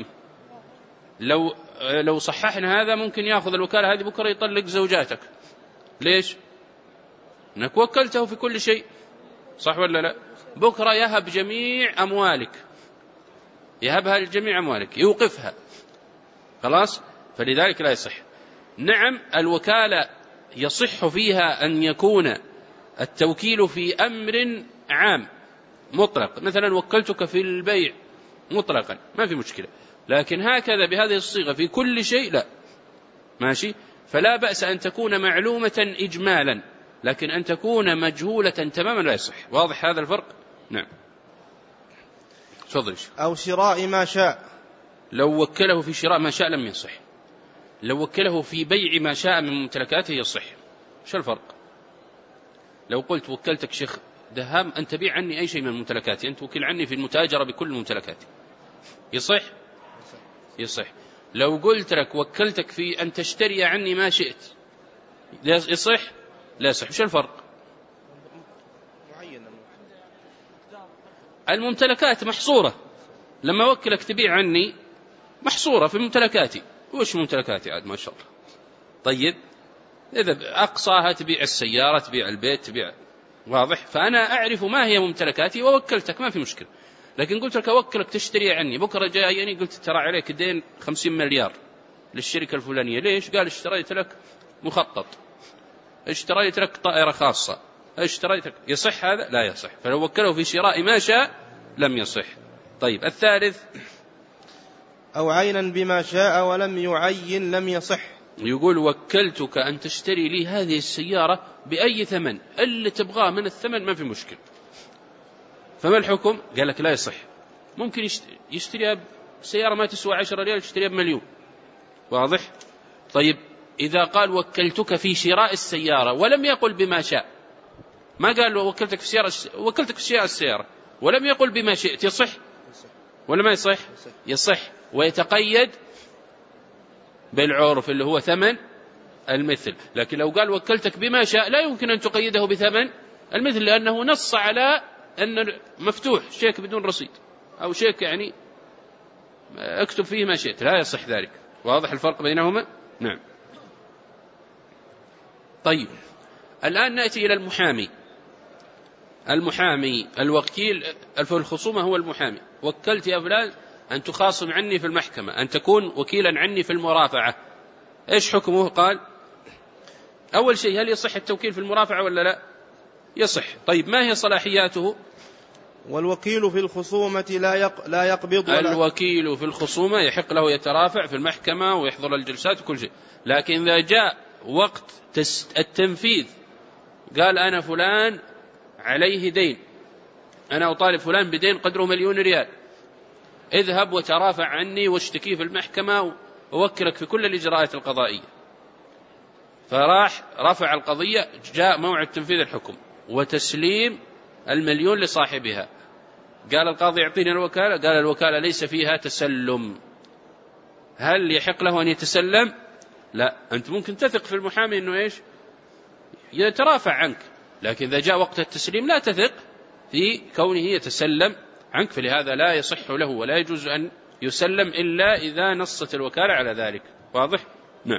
لو صححنا هذا ممكن يأخذ الوكالة هذه بكرة يطلق زوجاتك. ليش؟ أنك وكلته في كل شيء، صح ولا لا؟ بكرة يهب جميع أموالك، يهبها لجميع أموالك، يوقفها، خلاص، فلذلك لا يصح. نعم، الوكالة يصح فيها أن يكون التوكيل في أمر عام مطلق، مثلا وكلتك في البيع مطلقا ما في مشكلة، لكن هكذا بهذه الصيغة في كل شيء لا، ماشي. فلا بأس أن تكون معلومة إجمالا، لكن أن تكون مجهولة تماما لا يصح. واضح هذا الفرق؟ نعم. تفضل. أو شراء ما شاء. لو وكله في شراء ما شاء لم يصح. لو وكله في بيع ما شاء من ممتلكاته يصح. شو الفرق؟ لو قلت وكلتك شيخ دهام أن تبيع عني أي شيء من ممتلكاتي، أنت وكل عني في المتاجرة بكل ممتلكاتي، يصح؟ يصح. لو قلت لك وكلتك في أن تشتري عني ما شئت، يصح؟ لا يصح. شو الفرق؟ الممتلكات محصورة، لما وكلك تبيع عني محصورة في ممتلكاتي. وش ممتلكاتي عاد؟ ما شاء الله. طيب إذا أقصاها تبيع السيارة، تبيع البيت، تبيع، واضح؟ فأنا أعرف ما هي ممتلكاتي ووكلتك، ما في مشكلة. لكن قلت لك أوكلك تشتري عني، بكرة جايني قلت ترى عليك دين 50 مليار للشركة الفلانية. ليش؟ قال اشتريت لك مخطط، اشتريت لك طائرة خاصة، اشتريت لك. يصح هذا؟ لا يصح. فلو وكله في شراء ما شاء لم يصح. طيب الثالث، أو عينا بما شاء ولم يعين لم يصح. يقول وكلتك أن تشتري لي هذه السيارة بأي ثمن، اللي تبغاه من الثمن ما في مشكلة. فما الحكم؟ قال لك لا يصح. ممكن يشتريها سيارة ما تسوى 10 ريال يشتريها ب1,000,000. واضح؟ طيب إذا قال وكلتك في شراء السيارة ولم يقل بما شاء، ما قال وكلتك في سيارة، وكلتك في شراء السيارة ولم يقل بما شئت، يصح ولا ما يصح؟ يصح. ويتقيد بالعرف اللي هو ثمن المثل. لكن لو قال وكلتك بما شاء لا يمكن أن تقيده بثمن المثل، لأنه نص على أن مفتوح شيك بدون رصيد، أو شيك يعني اكتب فيه ما شئت، لا يصح ذلك. واضح الفرق بينهما؟ نعم. طيب الآن نأتي إلى المحامي. المحامي الوكيل في الخصومة هو المحامي. وكلت يا فلان أن تخاصم عني في المحكمة، أن تكون وكيلا عني في المرافعة، إيش حكمه؟ قال أول شيء هل يصح التوكيل في المرافعة ولا لا؟ يصح. طيب ما هي صلاحياته؟ والوكيل في الخصومة لا يقبض الوكيل في الخصومة يحق له يترافع في المحكمة ويحضر الجلسات وكل شيء، لكن إذا جاء وقت التنفيذ قال أنا فلان عليه دين، أنا أطالب فلان بدين قدره 1,000,000 ريال، اذهب وترافع عني واشتكيه في المحكمة ووكلك في كل الإجراءات القضائية. فراح رفع القضية، جاء موعد تنفيذ الحكم وتسليم 1,000,000 لصاحبها، قال القاضي يعطيني الوكالة، قال الوكالة ليس فيها تسلم. هل يحق له أن يتسلم؟ لا. أنت ممكن تثق في المحامي أنه إيش يترافع عنك، لكن إذا جاء وقت التسليم لا تثق في كونه يتسلم عنك، فلهذا لا يصح له ولا يجوز أن يسلم إلا إذا نصت الوكالة على ذلك. واضح؟ نعم.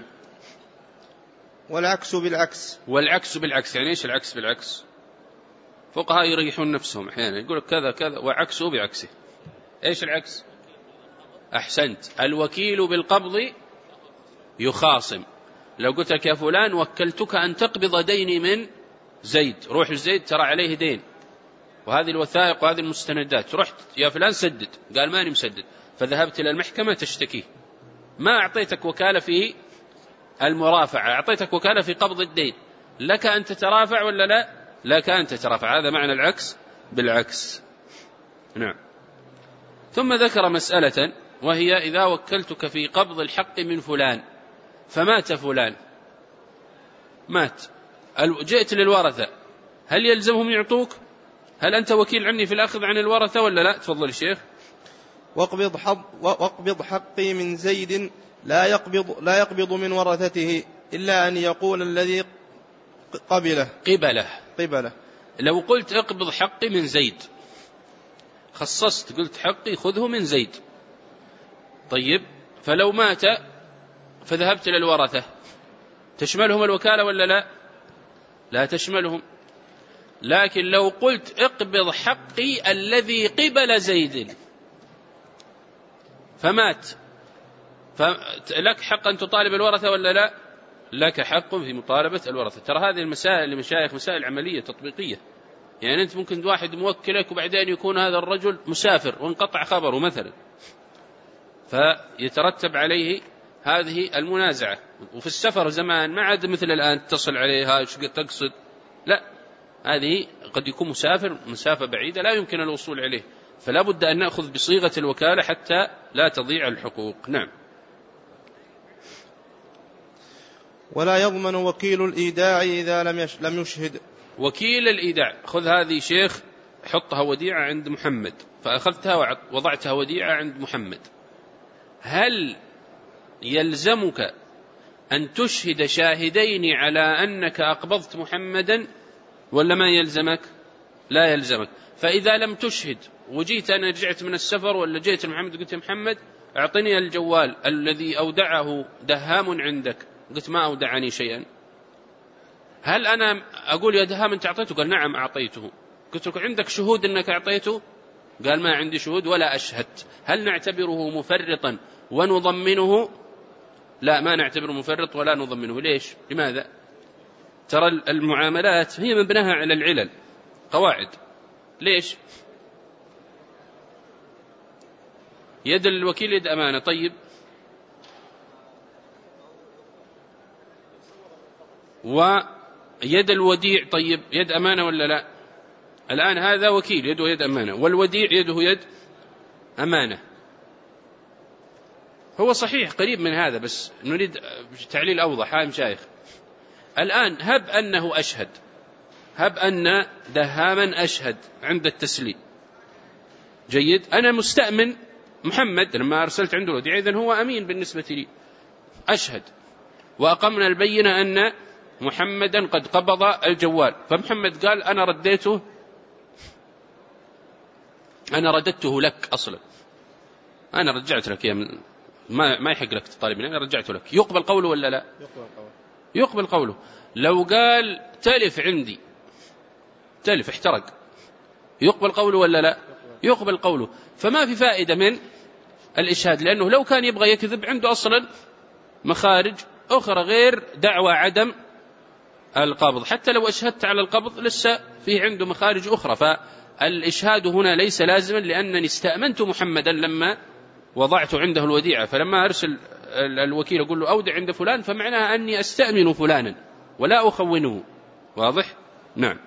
والعكس بالعكس. والعكس بالعكس يعني إيش العكس بالعكس؟ فقهاء يريحون نفسهم أحيانا يقول كذا كذا وعكسه بعكسه. إيش العكس؟ أحسنت. الوكيل بالقبض يخاصم. لو قلت لك يا فلان وكلتك أن تقبض ديني من زيد، روح الزيد ترى عليه دين وهذه الوثائق وهذه المستندات، رحت يا فلان سدد، قال ماني مسدد، فذهبت إلى المحكمة تشتكيه. ما أعطيتك وكالة في المرافعة، أعطيتك وكالة في قبض الدين، لك أن تترافع ولا لا؟ لك أن تترافع. هذا معنى العكس بالعكس. نعم. ثم ذكر مسألة وهي إذا وكلتك في قبض الحق من فلان فمات فلان، مات، جئت للورثة، هل يلزمهم يعطوك؟ هل أنت وكيل عني في الأخذ عن الورثة ولا لا؟ تفضل الشيخ. واقبض حقي من زيد لا يقبض من ورثته إلا أن يقول الذي قبله. لو قلت اقبض حقي من زيد، خصصت قلت حقي خذه من زيد، طيب فلو مات فذهبت إلى الورثة تشملهم الوكالة ولا لا؟ لا تشملهم. لكن لو قلت اقبض حقي الذي قبل زيد فمات، لك حق أن تطالب الورثة ولا لا؟ لك حق في مطالبة الورثة. ترى هذه المسائل لمشايخ مسائل عملية تطبيقية، يعني أنت ممكن واحد موكلك وبعدين يكون هذا الرجل مسافر وانقطع خبره مثلا، فيترتب عليه هذه المنازعة. وفي السفر زمان ما عاد مثل الآن تتصل عليها ايش تقصد، لا، هذه قد يكون مسافر مسافة بعيدة لا يمكن الوصول عليه، فلا بد أن نأخذ بصيغة الوكالة حتى لا تضيع الحقوق. نعم. ولا يضمن وكيل الإيداع إذا لم يشهد. وكيل الإيداع، خذ هذه شيخ حطها وديعة عند محمد، فأخذتها ووضعتها وديعة عند محمد، هل يلزمك أن تشهد شاهدين على أنك أقبضت محمدا ولا ما يلزمك؟ لا يلزمك. فإذا لم تشهد وجيت أنا رجعت من السفر ولا جيت محمد قلت محمد أعطني الجوال الذي أودعه دهام عندك، قلت ما أودعني شيئا، هل أنا أقول يا دهام أنت أعطيته؟ قال نعم أعطيته. قلت له عندك شهود أنك أعطيته؟ قال ما عندي شهود ولا أشهد. هل نعتبره مفرطا ونضمنه؟ لا، ما نعتبره مفرط ولا نضمنه. ليش؟ لماذا؟ ترى المعاملات هي مبناها على العلل، قواعد. ليش؟ يد الوكيل يد أمانة، طيب، ويد الوديع طيب يد أمانة ولا لا؟ الآن هذا وكيل يده يد أمانة، والوديع يده يد أمانة. هو صحيح قريب من هذا، بس نريد تعليل أوضح. ها مشايخ، الآن هب أنه أشهد، هب أن دهاما أشهد عند التسليم، جيد، أنا مستأمن محمد لما أرسلت عنده الوديعة، إذن هو أمين بالنسبة لي، أشهد، وأقمنا البينة أن محمدا قد قبض الجوال، فمحمد قال أنا رديته، أنا رددته لك أصلا، أنا رجعت لك يا ما يحق لك تطالب مني، أنا رجعته لك، يقبل قوله ولا لا؟ يقبل قوله. لو قال تلف عندي، تلف احترق، يقبل قوله ولا لا؟ يقبل قوله. فما في فائدة من الإشهاد، لأنه لو كان يبغى يكذب عنده أصلا مخارج أخرى غير دعوى عدم القبض، حتى لو أشهدت على القبض لسه فيه عنده مخارج أخرى. فالإشهاد هنا ليس لازما، لأنني استأمنت محمدا لما وضعت عنده الوديعة، فلما أرسل الوكيل أقول له أودع عند فلان، فمعناها أني أستأمن فلانا ولا أخونه. واضح؟ نعم.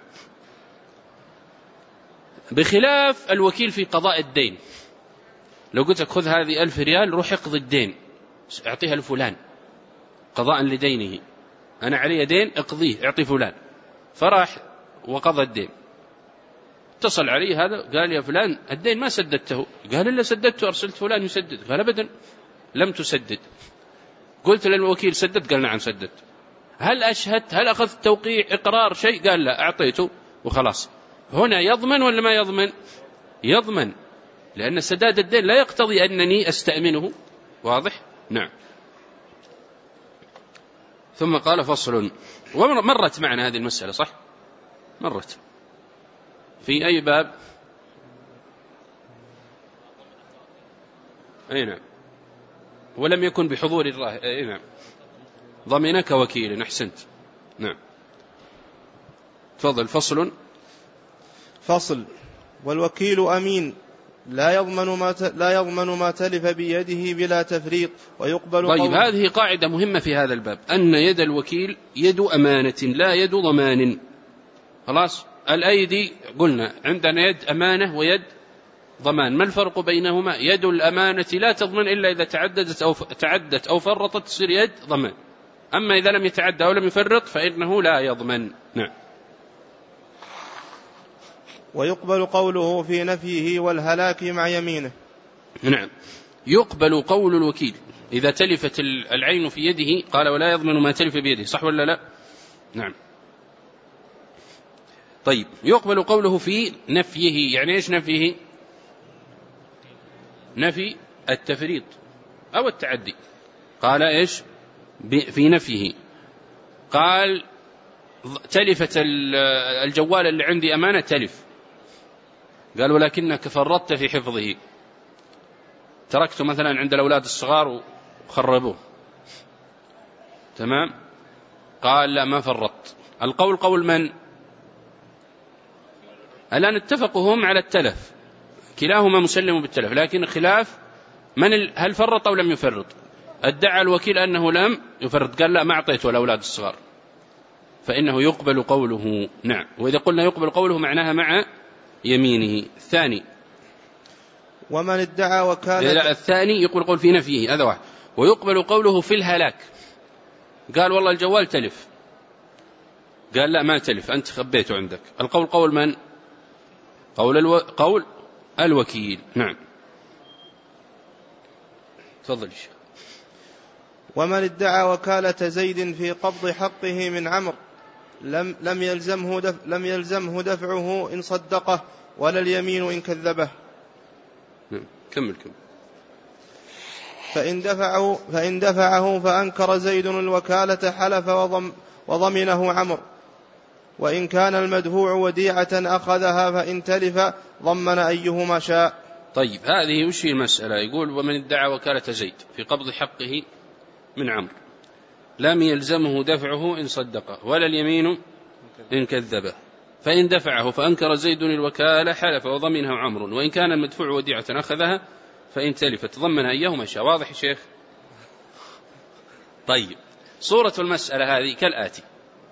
بخلاف الوكيل في قضاء الدين، لو قلت لك خذ هذه 1000 ريال روح اقضي الدين، اعطيها لفلان قضاء لدينه، أنا علي دين اقضيه اعطي فلان، فراح وقضى الدين، اتصل عليه هذا قال يا فلان الدين ما سددته، قال إلا سددته، أرسلت فلان يسدد، قال أبدا لم تسدد. قلت للوكيل سدد، قال نعم سددت. هل أشهدت؟ هل أخذت توقيع إقرار شيء؟ قال لا، أعطيته وخلاص. هنا يضمن ولا ما يضمن؟ يضمن، لأن سداد الدين لا يقتضي أنني أستأمنه. واضح؟ نعم. ثم قال فصل، ومرت معنا هذه المسألة صح؟ مرت في أي باب؟ أي نعم. ولم يكن بحضور الراهن، أي نعم. ضمنك وكيل، أحسنت. نعم. تفضل. فصل. والوكيل أمين لا يضمن ما تلف بيده بلا تفريط ويقبل. طيب، هذه قاعدة مهمة في هذا الباب، أن يد الوكيل يد أمانة لا يد ضمان. خلاص، الأيدي قلنا عندنا يد أمانة ويد ضمان، ما الفرق بينهما؟ يد الأمانة لا تضمن إلا إذا تعدت أو فرطت تصير يد ضمان، أما إذا لم يتعدى أو لم يفرط فإنه لا يضمن. نعم. ويقبل قوله في نفيه والهلاك مع يمينه. نعم، يقبل قول الوكيل إذا تلفت العين في يده، قال ولا يضمن ما تلف بيده، صح ولا لا؟ نعم. طيب، يقبل قوله في نفيه، يعني إيش نفيه؟ نفي التفريط أو التعدي. قال إيش في نفيه؟ قال تلفت الجوال اللي عندي أمانة، تلف، قال ولكنك فرطت في حفظه، تركته مثلا عند الأولاد الصغار وخربوه، تمام؟ قال لا ما فرطت. القول قول من؟ الآن اتفقوا هم على التلف، كلاهما مسلم بالتلف، لكن خلاف من هل فرط أو لم يفرط. ادعى الوكيل أنه لم يفرط، قال لا ما أعطيته الأولاد الصغار، فإنه يقبل قوله. نعم. وإذا قلنا يقبل قوله معناها مع يمينه. الثاني ومن ادعى وكالة، لا الثاني يقبل قول في نفيه، هذا واحد. ويقبل قوله في الهلاك، قال والله الجوال تلف، قال لا ما تلف أنت خبيته عندك، القول قول من؟ قول الوكيل. نعم. تفضل. ومن ادعى وكالة زيد في قبض حقه من عمرو لم يلزمه دفعه إن صدقه ولا اليمين إن كذبه. كمل. فإن دفعه فأنكر زيد الوكالة حلف وضمنه عمرو، وإن كان المدفوع وديعة أخذها فإن تلف ضمن أيهما شاء. طيب هذه وش هي المسألة؟ يقول ومن ادعى وكالة زيد في قبض حقه من عمرو لم يلزمه دفعه إن صدقه ولا اليمين إن كذبه، فإن دفعه فأنكر زيد الوكالة حلف وضمنه عمرو، وإن كان المدفوع وديعة أخذها فإن تلفت ضمن أيهما شاء. واضح يا شيخ؟ طيب صورة المسألة هذه كالآتي: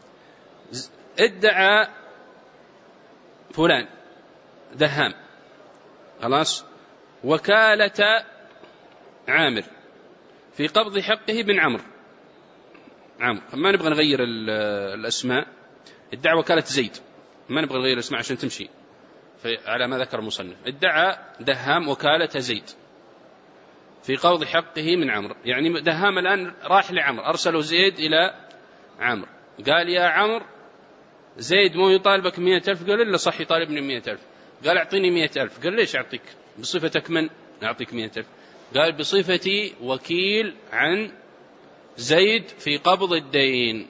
ادعى فلان دهام خلاص وكالة عامر في قبض حقه من عمرو، ما نبغى نغير الأسماء، ادعى وكالة زيد، ما نبغى نغير الأسماء عشان تمشي على ما ذكر المصنف. ادعى دهام وكالة زيد في قبض حقه من عمرو، يعني دهام الآن راح لعمرو، أرسلوا زيد إلى عمرو، قال يا عمرو زيد مو يطالبك 100,000، قال إلا صح يطالبني 100,000، قال أعطيني 100,000، قال ليش أعطيك؟ بصفتك من أعطيك 100,000؟ قال بصفتي وكيل عن زيد في قبض الدين.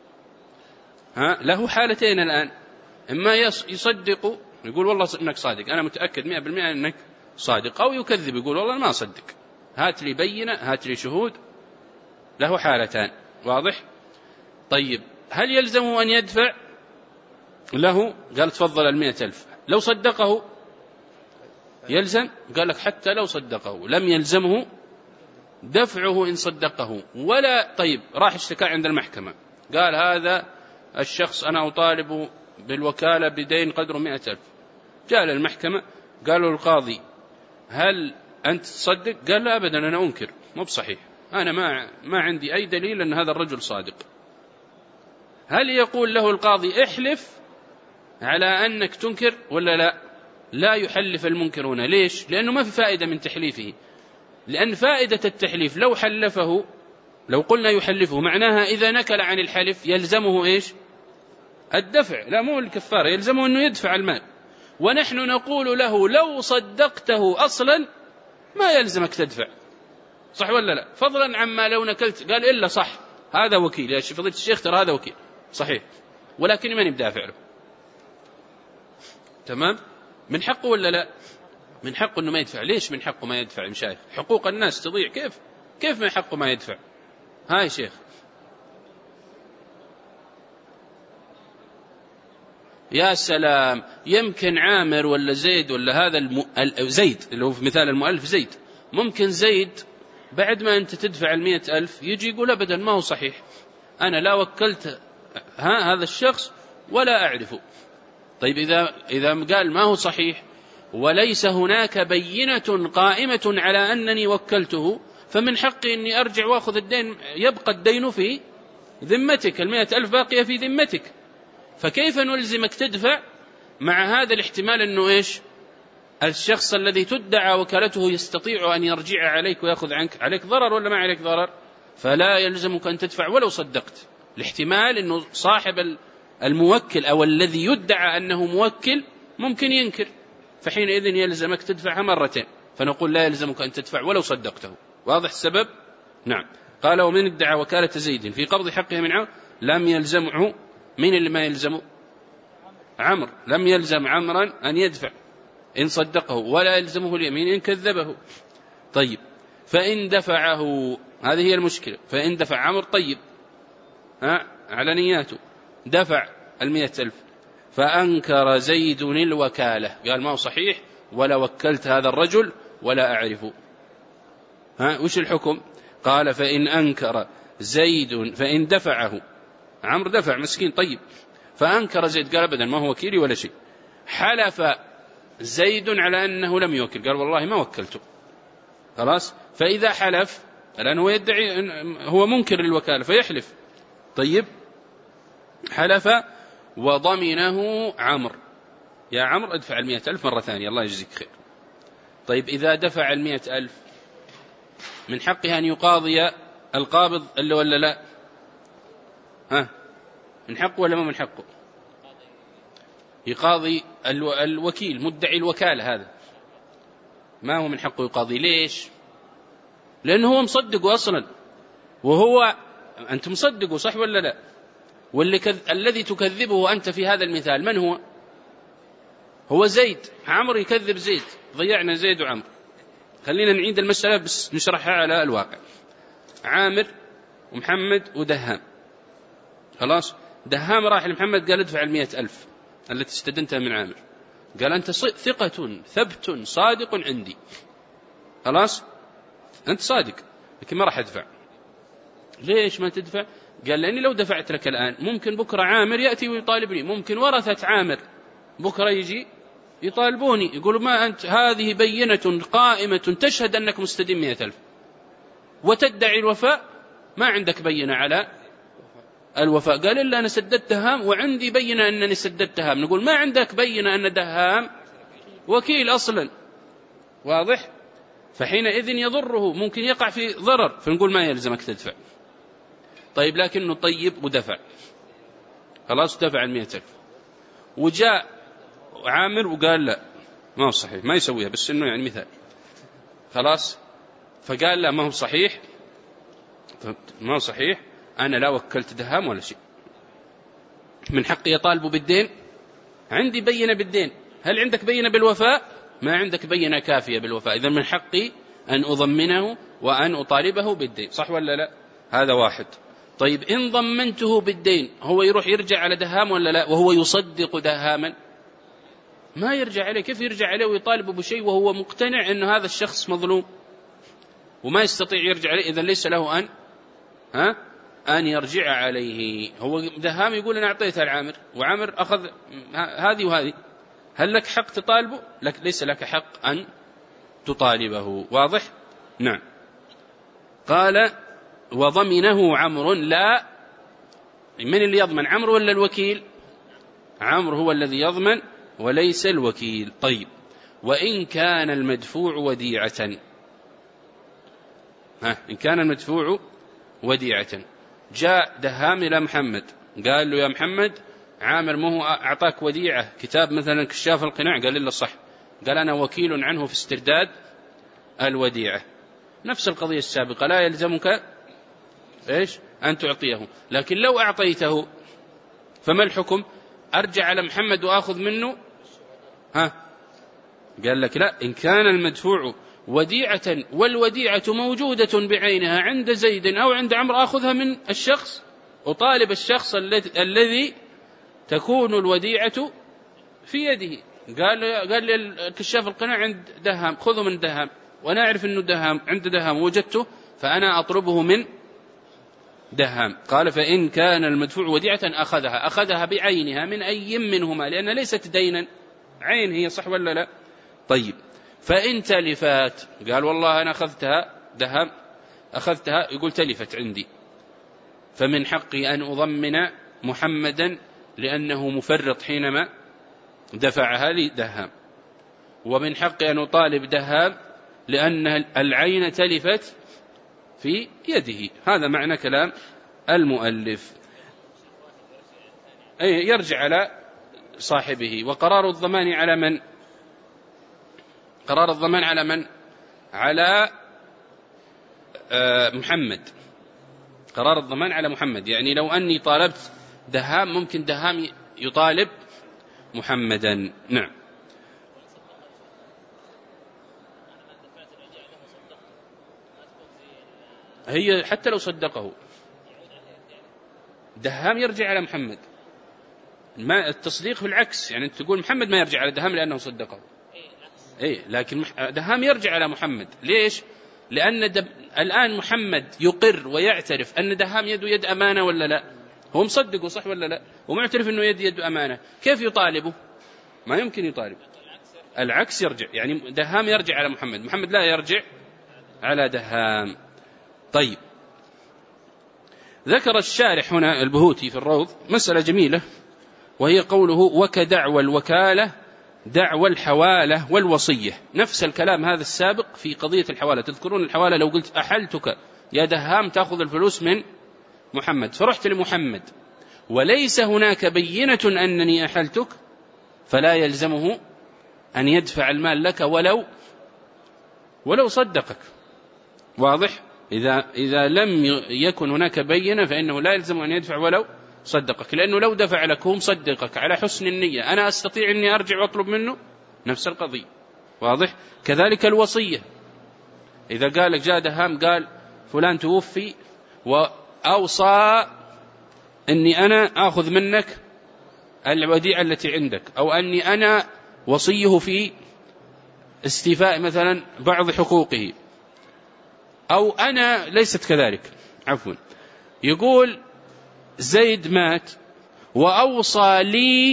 له حالتين الآن: إما يصدق يقول والله إنك صادق، أنا متأكد 100% إنك صادق، أو يكذب يقول والله ما أصدق، هات لي بينة، هات لي شهود. له حالتان. واضح؟ طيب هل يلزمه أن يدفع له؟ قال تفضل 100,000. لو صدقه يلزم؟ قال لك حتى لو صدقه لم يلزمه دفعه إن صدقه ولا. طيب راح اشتكى عند المحكمة، قال هذا الشخص أنا أطالب بالوكالة بدين قدره 100,000، جاء للمحكمة قالوا القاضي هل أنت تصدق؟ قال لا أبدا أنا أنكر، مو بصحيح، أنا ما عندي أي دليل أن هذا الرجل صادق. هل يقول له القاضي احلف على أنك تنكر ولا لا؟ لا يحلف المنكرون. ليش؟ لأنه ما في فائدة من تحليفه، لأن فائدة التحليف لو حلفه، لو قلنا يحلفه معناها إذا نكل عن الحلف يلزمه إيش؟ الدفع، لا مو الكفارة، يلزمه أنه يدفع المال. ونحن نقول له لو صدقته أصلا ما يلزمك تدفع، صح ولا لا؟ فضلا عما لو نكلت، قال إلا صح هذا وكيل يا فضيلة الشيخ، ترى هذا وكيل صحيح، ولكن من يدافع له؟ تمام؟ من حقه ولا لا؟ من حقه أنه ما يدفع. ليش من حقه ما يدفع؟ مشايخ حقوق الناس تضيع، كيف من حقه ما يدفع؟ هاي شيخ يا سلام، يمكن عامر ولا زيد ولا هذا زيد اللي هو في مثال المؤلف زيد، ممكن زيد بعد ما أنت تدفع 100,000 يجي يقول أبدا ما هو صحيح، أنا لا وكلت هذا الشخص ولا أعرفه. طيب إذا قال ما هو صحيح وليس هناك بينة قائمة على أنني وكلته، فمن حقي أني أرجع وأخذ الدين، يبقى الدين في ذمتك، 100,000 باقية في ذمتك، فكيف نلزمك تدفع مع هذا الاحتمال أنه إيش؟ الشخص الذي تدعى وكالته يستطيع أن يرجع عليك ويأخذ عنك، عليك ضرر ولا ما عليك ضرر؟ فلا يلزمك أن تدفع ولو صدقت، الاحتمال أنه صاحب الموكل أو الذي يدعى أنه موكل ممكن ينكر، فحينئذ يلزمك تدفعها مرتين، فنقول لا يلزمك أن تدفع ولو صدقته. واضح السبب؟ نعم. قال ومن ادعى وكالة زيد في قبض حقه من عمرو لم يلزمه، من اللي ما يلزمه؟ عمرو، لم يلزم عمرا أن يدفع إن صدقه ولا يلزمه اليمين إن كذبه. طيب فإن دفعه، هذه هي المشكلة، فإن دفع عمرو طيب على نياته دفع 100,000 فأنكر زيد الوكالة، قال ما هو صحيح ولا وكلت هذا الرجل ولا أعرفه، وش الحكم؟ قال فإن أنكر زيد فإن دفعه، عمرو دفع مسكين طيب، فأنكر زيد قال أبدا ما هو وكيلي ولا شيء، حلف زيد على أنه لم يوكل، قال والله ما وكلته، خلاص. فإذا حلف لأنه يدعي هو منكر للوكالة فيحلف، طيب حلف وضمنه عمرو، يا عمرو ادفع 100,000 مرة ثانية الله يجزيك خير. طيب إذا دفع 100,000 من حقها أن يقاضي القابض إلا ولا لا؟ ها، من حقه ولا ما من حقه؟ يقاضي الوكيل مدعي الوكالة، هذا ما هو من حقه يقاضي. ليش؟ لأنه هو مصدقه أصلا، وهو أنت مصدقه صح ولا لا؟ الذي تكذبه أنت في هذا المثال من هو؟ هو زيد. عمرو يكذب زيد، ضيعنا زيد وعمرو. خلينا نعيد المسألة بس نشرحها على الواقع. عامر ومحمد ودهام، خلاص. دهام راح لمحمد قال ادفع 100,000 التي استدنتها من عامر، قال أنت ثقة ثبت صادق عندي، خلاص أنت صادق لكن ما راح أدفع. ليش ما تدفع؟ قال لأني لو دفعت لك الآن ممكن بكرة عامر يأتي ويطالبني، ممكن ورثة عامر بكرة يجي يطالبوني يقولوا ما أنت هذه بينة قائمة تشهد أنك مستدين 100,000 وتدعي الوفاء، ما عندك بينة على الوفاء. قال إلا أنا سددت دهام وعندي بينة أنني سددت دهام. نقول ما عندك بينة أن دهام وكيل أصلا، واضح؟ فحينئذ يضره، ممكن يقع في ضرر، فنقول ما يلزمك تدفع. طيب لكنه طيب ودفع، خلاص دفع 100,000، وجاء عامر وقال لا ما هو صحيح ما يسويها، بس إنه يعني مثال، خلاص. فقال لا ما هو صحيح، ما هو صحيح، أنا لا وكلت دهام ولا شيء، من حقي يطالبوا بالدين، عندي بينة بالدين. هل عندك بينة بالوفاء؟ ما عندك بينة كافية بالوفاء، إذن من حقي أن أضمنه وأن أطالبه بالدين، صح ولا لا؟ هذا واحد. طيب إن ضمنته بالدين هو يروح يرجع على دهام ولا لا وهو يصدق دهاما؟ ما يرجع عليه. كيف يرجع عليه ويطالبه بشيء وهو مقتنع أن هذا الشخص مظلوم وما يستطيع يرجع عليه؟ إذن ليس له أن يرجع عليه. هو دهام يقول أنا أعطيتها العامر وعامر أخذ هذه وهذه، هل لك حق تطالبه؟ ليس لك حق أن تطالبه، واضح؟ نعم. قال وضمنه عمرو، لا، من اللي يضمن، عمرو ولا الوكيل؟ عمرو هو الذي يضمن وليس الوكيل. طيب وإن كان المدفوع وديعة، إن كان المدفوع وديعة، جاء دهام إلى محمد قال له يا محمد عامر مو أعطاك وديعة كتاب مثلا كشاف القناع؟ قال إلا صح. قال أنا وكيل عنه في استرداد الوديعة. نفس القضية السابقة، لا يلزمك أن تعطيه، لكن لو أعطيته فما الحكم؟ أرجع على محمد وأخذ منه؟ قال لك لا، إن كان المدفوع وديعة والوديعة موجودة بعينها عند زيد أو عند عمرو أخذها من الشخص، أطالب الشخص الذي تكون الوديعة في يده. قال لي كشاف القناع عند دهام، خذه من دهام، وأنا أعرف أنه دهام عند دهام وجدته، فأنا أطلبه من دهام. قال فإن كان المدفوع وديعة أخذها بعينها من أي منهما، لأن ليست دينا، عين هي، صح ولا لا؟ طيب فإن تلفت، قال والله أنا أخذتها دهام أخذتها، يقول تلفت عندي، فمن حقي أن أضمن محمدا لأنه مفرط حينما دفعها لي دهام، ومن حقي أن أطالب دهام لأن العين تلفت في يده. هذا معنى كلام المؤلف، يرجع على صاحبه. وقرار الضمان على من؟ قرار الضمان على من؟ على محمد. قرار الضمان على محمد، يعني لو أني طالبت دهام ممكن دهام يطالب محمدا. نعم. هي حتى لو صدقه دهام يرجع على محمد، ما التصديق في العكس، يعني تقول محمد ما يرجع على دهام لأنه صدقه، لكن دهام يرجع على محمد. ليش؟ لأن الآن محمد يقر ويعترف أن دهام يده يد أمانة ولا لا؟ هو مصدقه صح ولا لا؟ ومعترف أنه يد أمانة، كيف يطالبه؟ ما يمكن يطالب، العكس يرجع، يعني دهام يرجع على محمد، محمد لا يرجع على دهام. طيب، ذكر الشارح هنا البهوتي في الروض مسألة جميلة، وهي قوله وكدعوى الوكالة دعوى الحوالة والوصية، نفس الكلام هذا السابق في قضية الحوالة. تذكرون الحوالة لو قلت أحلتك يا دهام تأخذ الفلوس من محمد، فرحت لمحمد وليس هناك بينة أنني أحلتك، فلا يلزمه أن يدفع المال لك ولو صدقك. واضح؟ إذا لم يكن هناك بينة فإنه لا يلزم أن يدفع ولو صدقك، لأنه لو دفع لك هو مصدقك على حسن النية، أنا أستطيع أني أرجع وأطلب منه نفس القضية. واضح؟ كذلك الوصية، إذا قال لك جاء دهام قال فلان توفي وأوصى أني أنا أخذ منك الوديعة التي عندك، أو أني أنا وصيه في استيفاء مثلا بعض حقوقه، أو أنا ليست كذلك، عفوا، يقول زيد مات وأوصى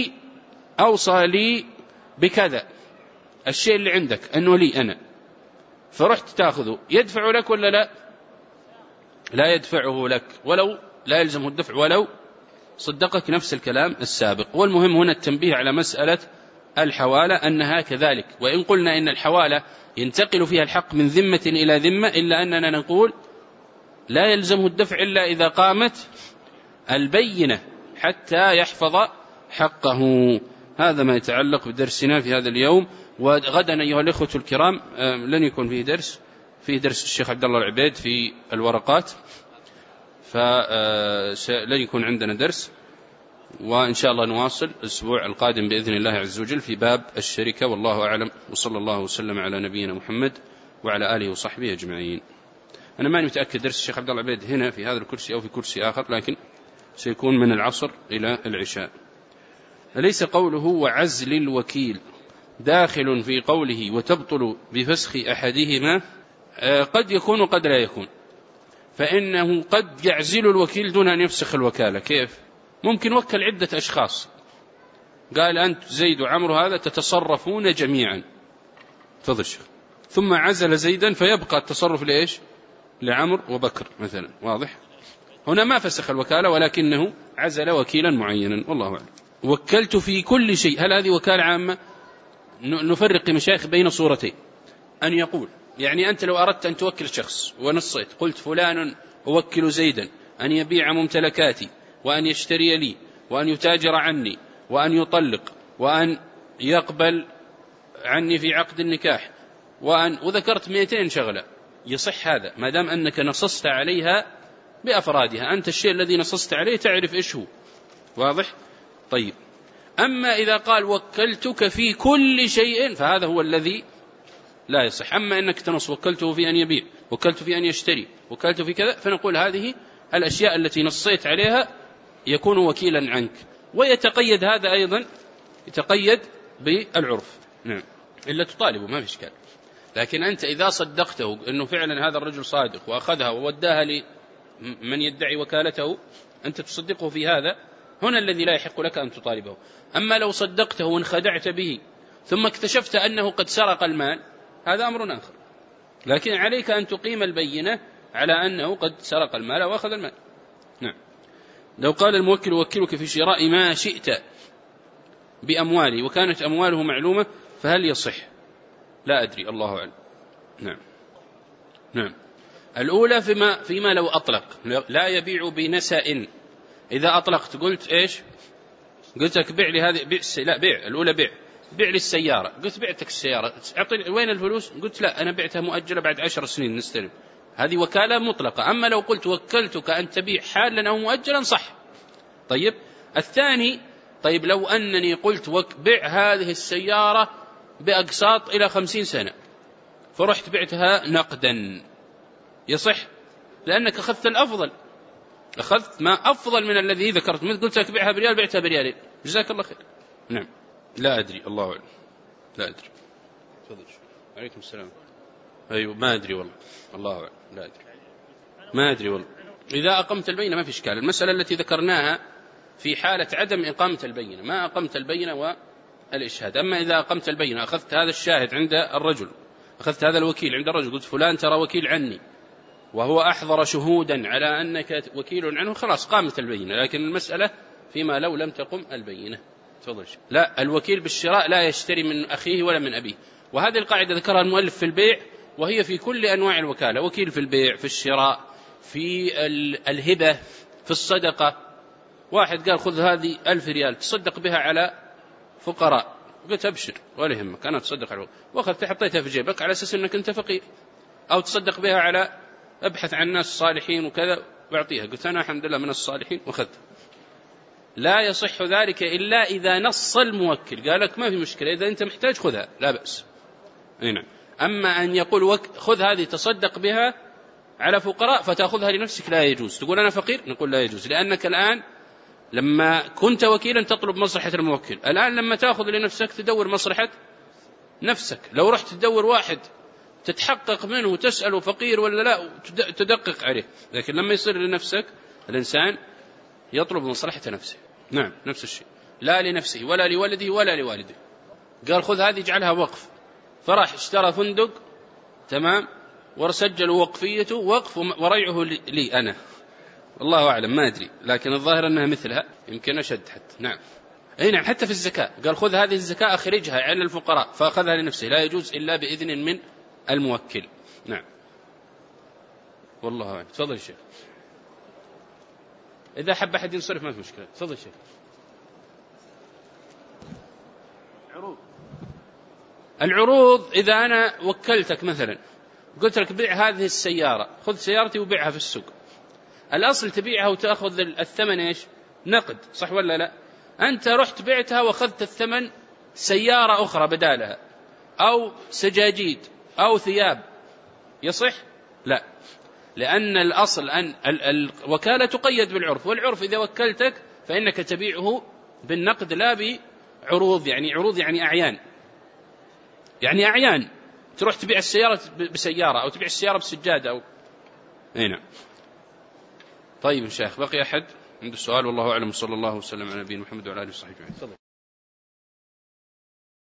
لي بكذا الشيء اللي عندك أنه لي أنا، فرحت تأخذه، يدفع لك ولا لا؟ لا يدفعه لك، ولو لا يلزمه الدفع ولو صدقك، نفس الكلام السابق. والمهم هنا التنبيه على مسألة الحوالة أنها كذلك، وإن قلنا إن الحوالة ينتقل فيها الحق من ذمة إلى ذمة، إلا أننا نقول لا يلزمه الدفع إلا إذا قامت البينة حتى يحفظ حقه. هذا ما يتعلق بدرسنا في هذا اليوم. وغدا أيها الإخوة الكرام لن يكون فيه درس، فيه درس الشيخ عبد الله العبيد في الورقات، فلن يكون عندنا درس، وإن شاء الله نواصل الأسبوع القادم بإذن الله عز وجل في باب الشركة. والله أعلم، وصلى الله وسلم على نبينا محمد وعلى آله وصحبه أجمعين. أنا ماني متأكد درس الشيخ عبد الله العبيد هنا في هذا الكرسي أو في كرسي آخر، لكن سيكون من العصر إلى العشاء. أليس قوله وعزل الوكيل داخل في قوله وتبطل بفسخ أحدهما؟ قد يكون وقد لا يكون، فإنه قد يعزل الوكيل دون أن يفسخ الوكالة. كيف؟ ممكن وكل عدة أشخاص، قال أنت زيد وعمرو هذا تتصرفون جميعا، تفضل الشيخ، ثم عزل زيدا فيبقى التصرف لإيش؟ لعمر وبكر مثلا. واضح؟ هنا ما فسخ الوكالة ولكنه عزل وكيلا معينا، والله أعلم. وكلت في كل شيء، هل هذه وكالة عامة؟ نفرق مشايخ بين صورتين، أن يقول يعني أنت لو أردت أن توكل شخص ونصيت قلت فلان أوكل زيدا أن يبيع ممتلكاتي وأن يشتري لي وأن يتاجر عني وأن يطلق وأن يقبل عني في عقد النكاح وذكرت 200 شغلة، يصح هذا ما دام أنك نصصت عليها بأفرادها، أنت الشيء الذي نصصت عليه تعرف إيش هو. واضح؟ طيب، أما إذا قال وكلتك في كل شيء فهذا هو الذي لا يصح. أما أنك تنص وكلته في أن يبيع، وكلته في أن يشتري، وكلته في كذا، فنقول هذه الأشياء التي نصيت عليها يكون وكيلا عنك. ويتقيد هذا أيضا، يتقيد بالعرف، نعم، إلا تطالبه ما في إشكال. لكن أنت إذا صدقته أنه فعلا هذا الرجل صادق وأخذها ووداها لمن يدعي وكالته، أنت تصدقه في هذا، هنا الذي لا يحق لك أن تطالبه. أما لو صدقته وانخدعت به ثم اكتشفت أنه قد سرق المال، هذا أمر آخر، لكن عليك أن تقيم البينة على أنه قد سرق المال وأخذ المال. نعم. لو قال الموكل وكلك في شراء ما شئت بأموالي وكانت أمواله معلومة فهل يصح؟ لا أدري، الله أعلم. نعم. نعم. الأولى فيما لو أطلق، لا يبيع بنسأ. إذا أطلقت قلت إيش؟ قلت لك بيع لي هذه، لا بيع، الأولى بيع لي السيارة، قلت بعتك السيارة، أعطيني وين الفلوس؟ قلت لا أنا بعتها مؤجلة بعد 10 سنين نستلم، هذه وكالة مطلقة. أما لو قلت وكلتك أن تبيع حالا أو مؤجلا صح. طيب، الثاني، طيب لو أنني قلت بيع هذه السيارة بأقساط إلى 50 سنة فرحت بعتها نقدا، يصح؟ لأنك أخذت الأفضل، أخذت ما أفضل من الذي ذكرت، مثل قلت لك بيعها بريال بعتها بريالين، جزاك الله خير. نعم. لا أدري، الله أعلم، لا أدري. تفضل. عليكم السلام. أيوه ما أدري والله، الله أعلم، لا أدري، ما أدري والله. إذا أقمت البينة ما في إشكال. المسألة التي ذكرناها في حالة عدم إقامة البينة، ما أقمت البينة والإشهاد. أما إذا أقمت البينة، أخذت هذا الشاهد عند الرجل، أخذت هذا الوكيل عند الرجل، قلت فلان ترى وكيل عني، وهو أحضر شهودا على أنك وكيل عنه، خلاص قامت البينة. لكن المسألة فيما لو لم تقم البينة. تفضل. لا، الوكيل بالشراء لا يشتري من أخيه ولا من أبيه، وهذه القاعدة ذكرها المؤلف في البيع، وهي في كل أنواع الوكالة، وكيل في البيع، في الشراء، في الهبة، في الصدقة. واحد قال خذ هذه 1000 ريال تصدق بها على فقراء، قلت أبشر ولا يهمك أنا أتصدق على، وأخذت حطيتها في جيبك على أساس أنك أنت فقير، أو تصدق بها على أبحث عن ناس صالحين وكذا وأعطيها، قلت أنا الحمد لله من الصالحين وأخذت. لا يصح ذلك إلا إذا نص الموكل، قال لك ما في مشكلة إذا أنت محتاج خذها لا بأس. هنا. أما أن يقول خذ هذه تصدق بها على فقراء فتأخذها لنفسك، لا يجوز. تقول أنا فقير، نقول لا يجوز، لأنك الآن لما كنت وكيلا تطلب مصلحة الموكل، الآن لما تأخذ لنفسك تدور مصلحة نفسك. لو رحت تدور واحد تتحقق منه وتسأله فقير ولا لا تدقق عليه، لكن لما يصير لنفسك الإنسان يطلب مصلحة نفسه. نعم نفس الشيء، لا لنفسه ولا لولده ولا لوالده. قال خذ هذه اجعلها وقف، فراح اشترى فندق تمام وسجل وقفيته وقف وريعه لي أنا، الله أعلم ما أدري، لكن الظاهر أنها مثلها، يمكن أشد حتى. نعم أي نعم. حتى في الزكاة قال خذ هذه الزكاة أخرجها على الفقراء، فأخذها لنفسه، لا يجوز إلا بإذن من الموكل. نعم والله أعلم. تفضل الشيخ. إذا حب أحد ينصرف ما في مشكلة. تفضل الشيخ. العروض إذا أنا وكلتك مثلا قلت لك بيع هذه السيارة، خذ سيارتي وبيعها في السوق، الأصل تبيعها وتأخذ الثمن إيش؟ نقد، صح ولا لا؟ أنت رحت بعتها وأخذت الثمن سيارة أخرى بدالها، أو سجاجيد أو ثياب، يصح؟ لا، لأن الأصل أن الوكالة تقيد بالعرف، والعرف إذا وكلتك فإنك تبيعه بالنقد لا بعروض. يعني عروض يعني أعيان، يعني أعيان، تروح تبيع السيارة بسيارة أو تبيع السيارة بسجادة أو هنا. طيب الشيخ، بقي أحد عنده سؤال؟ والله أعلم، صلى الله وسلم على نبينا محمد وعلى آله وصحبه أجمعين.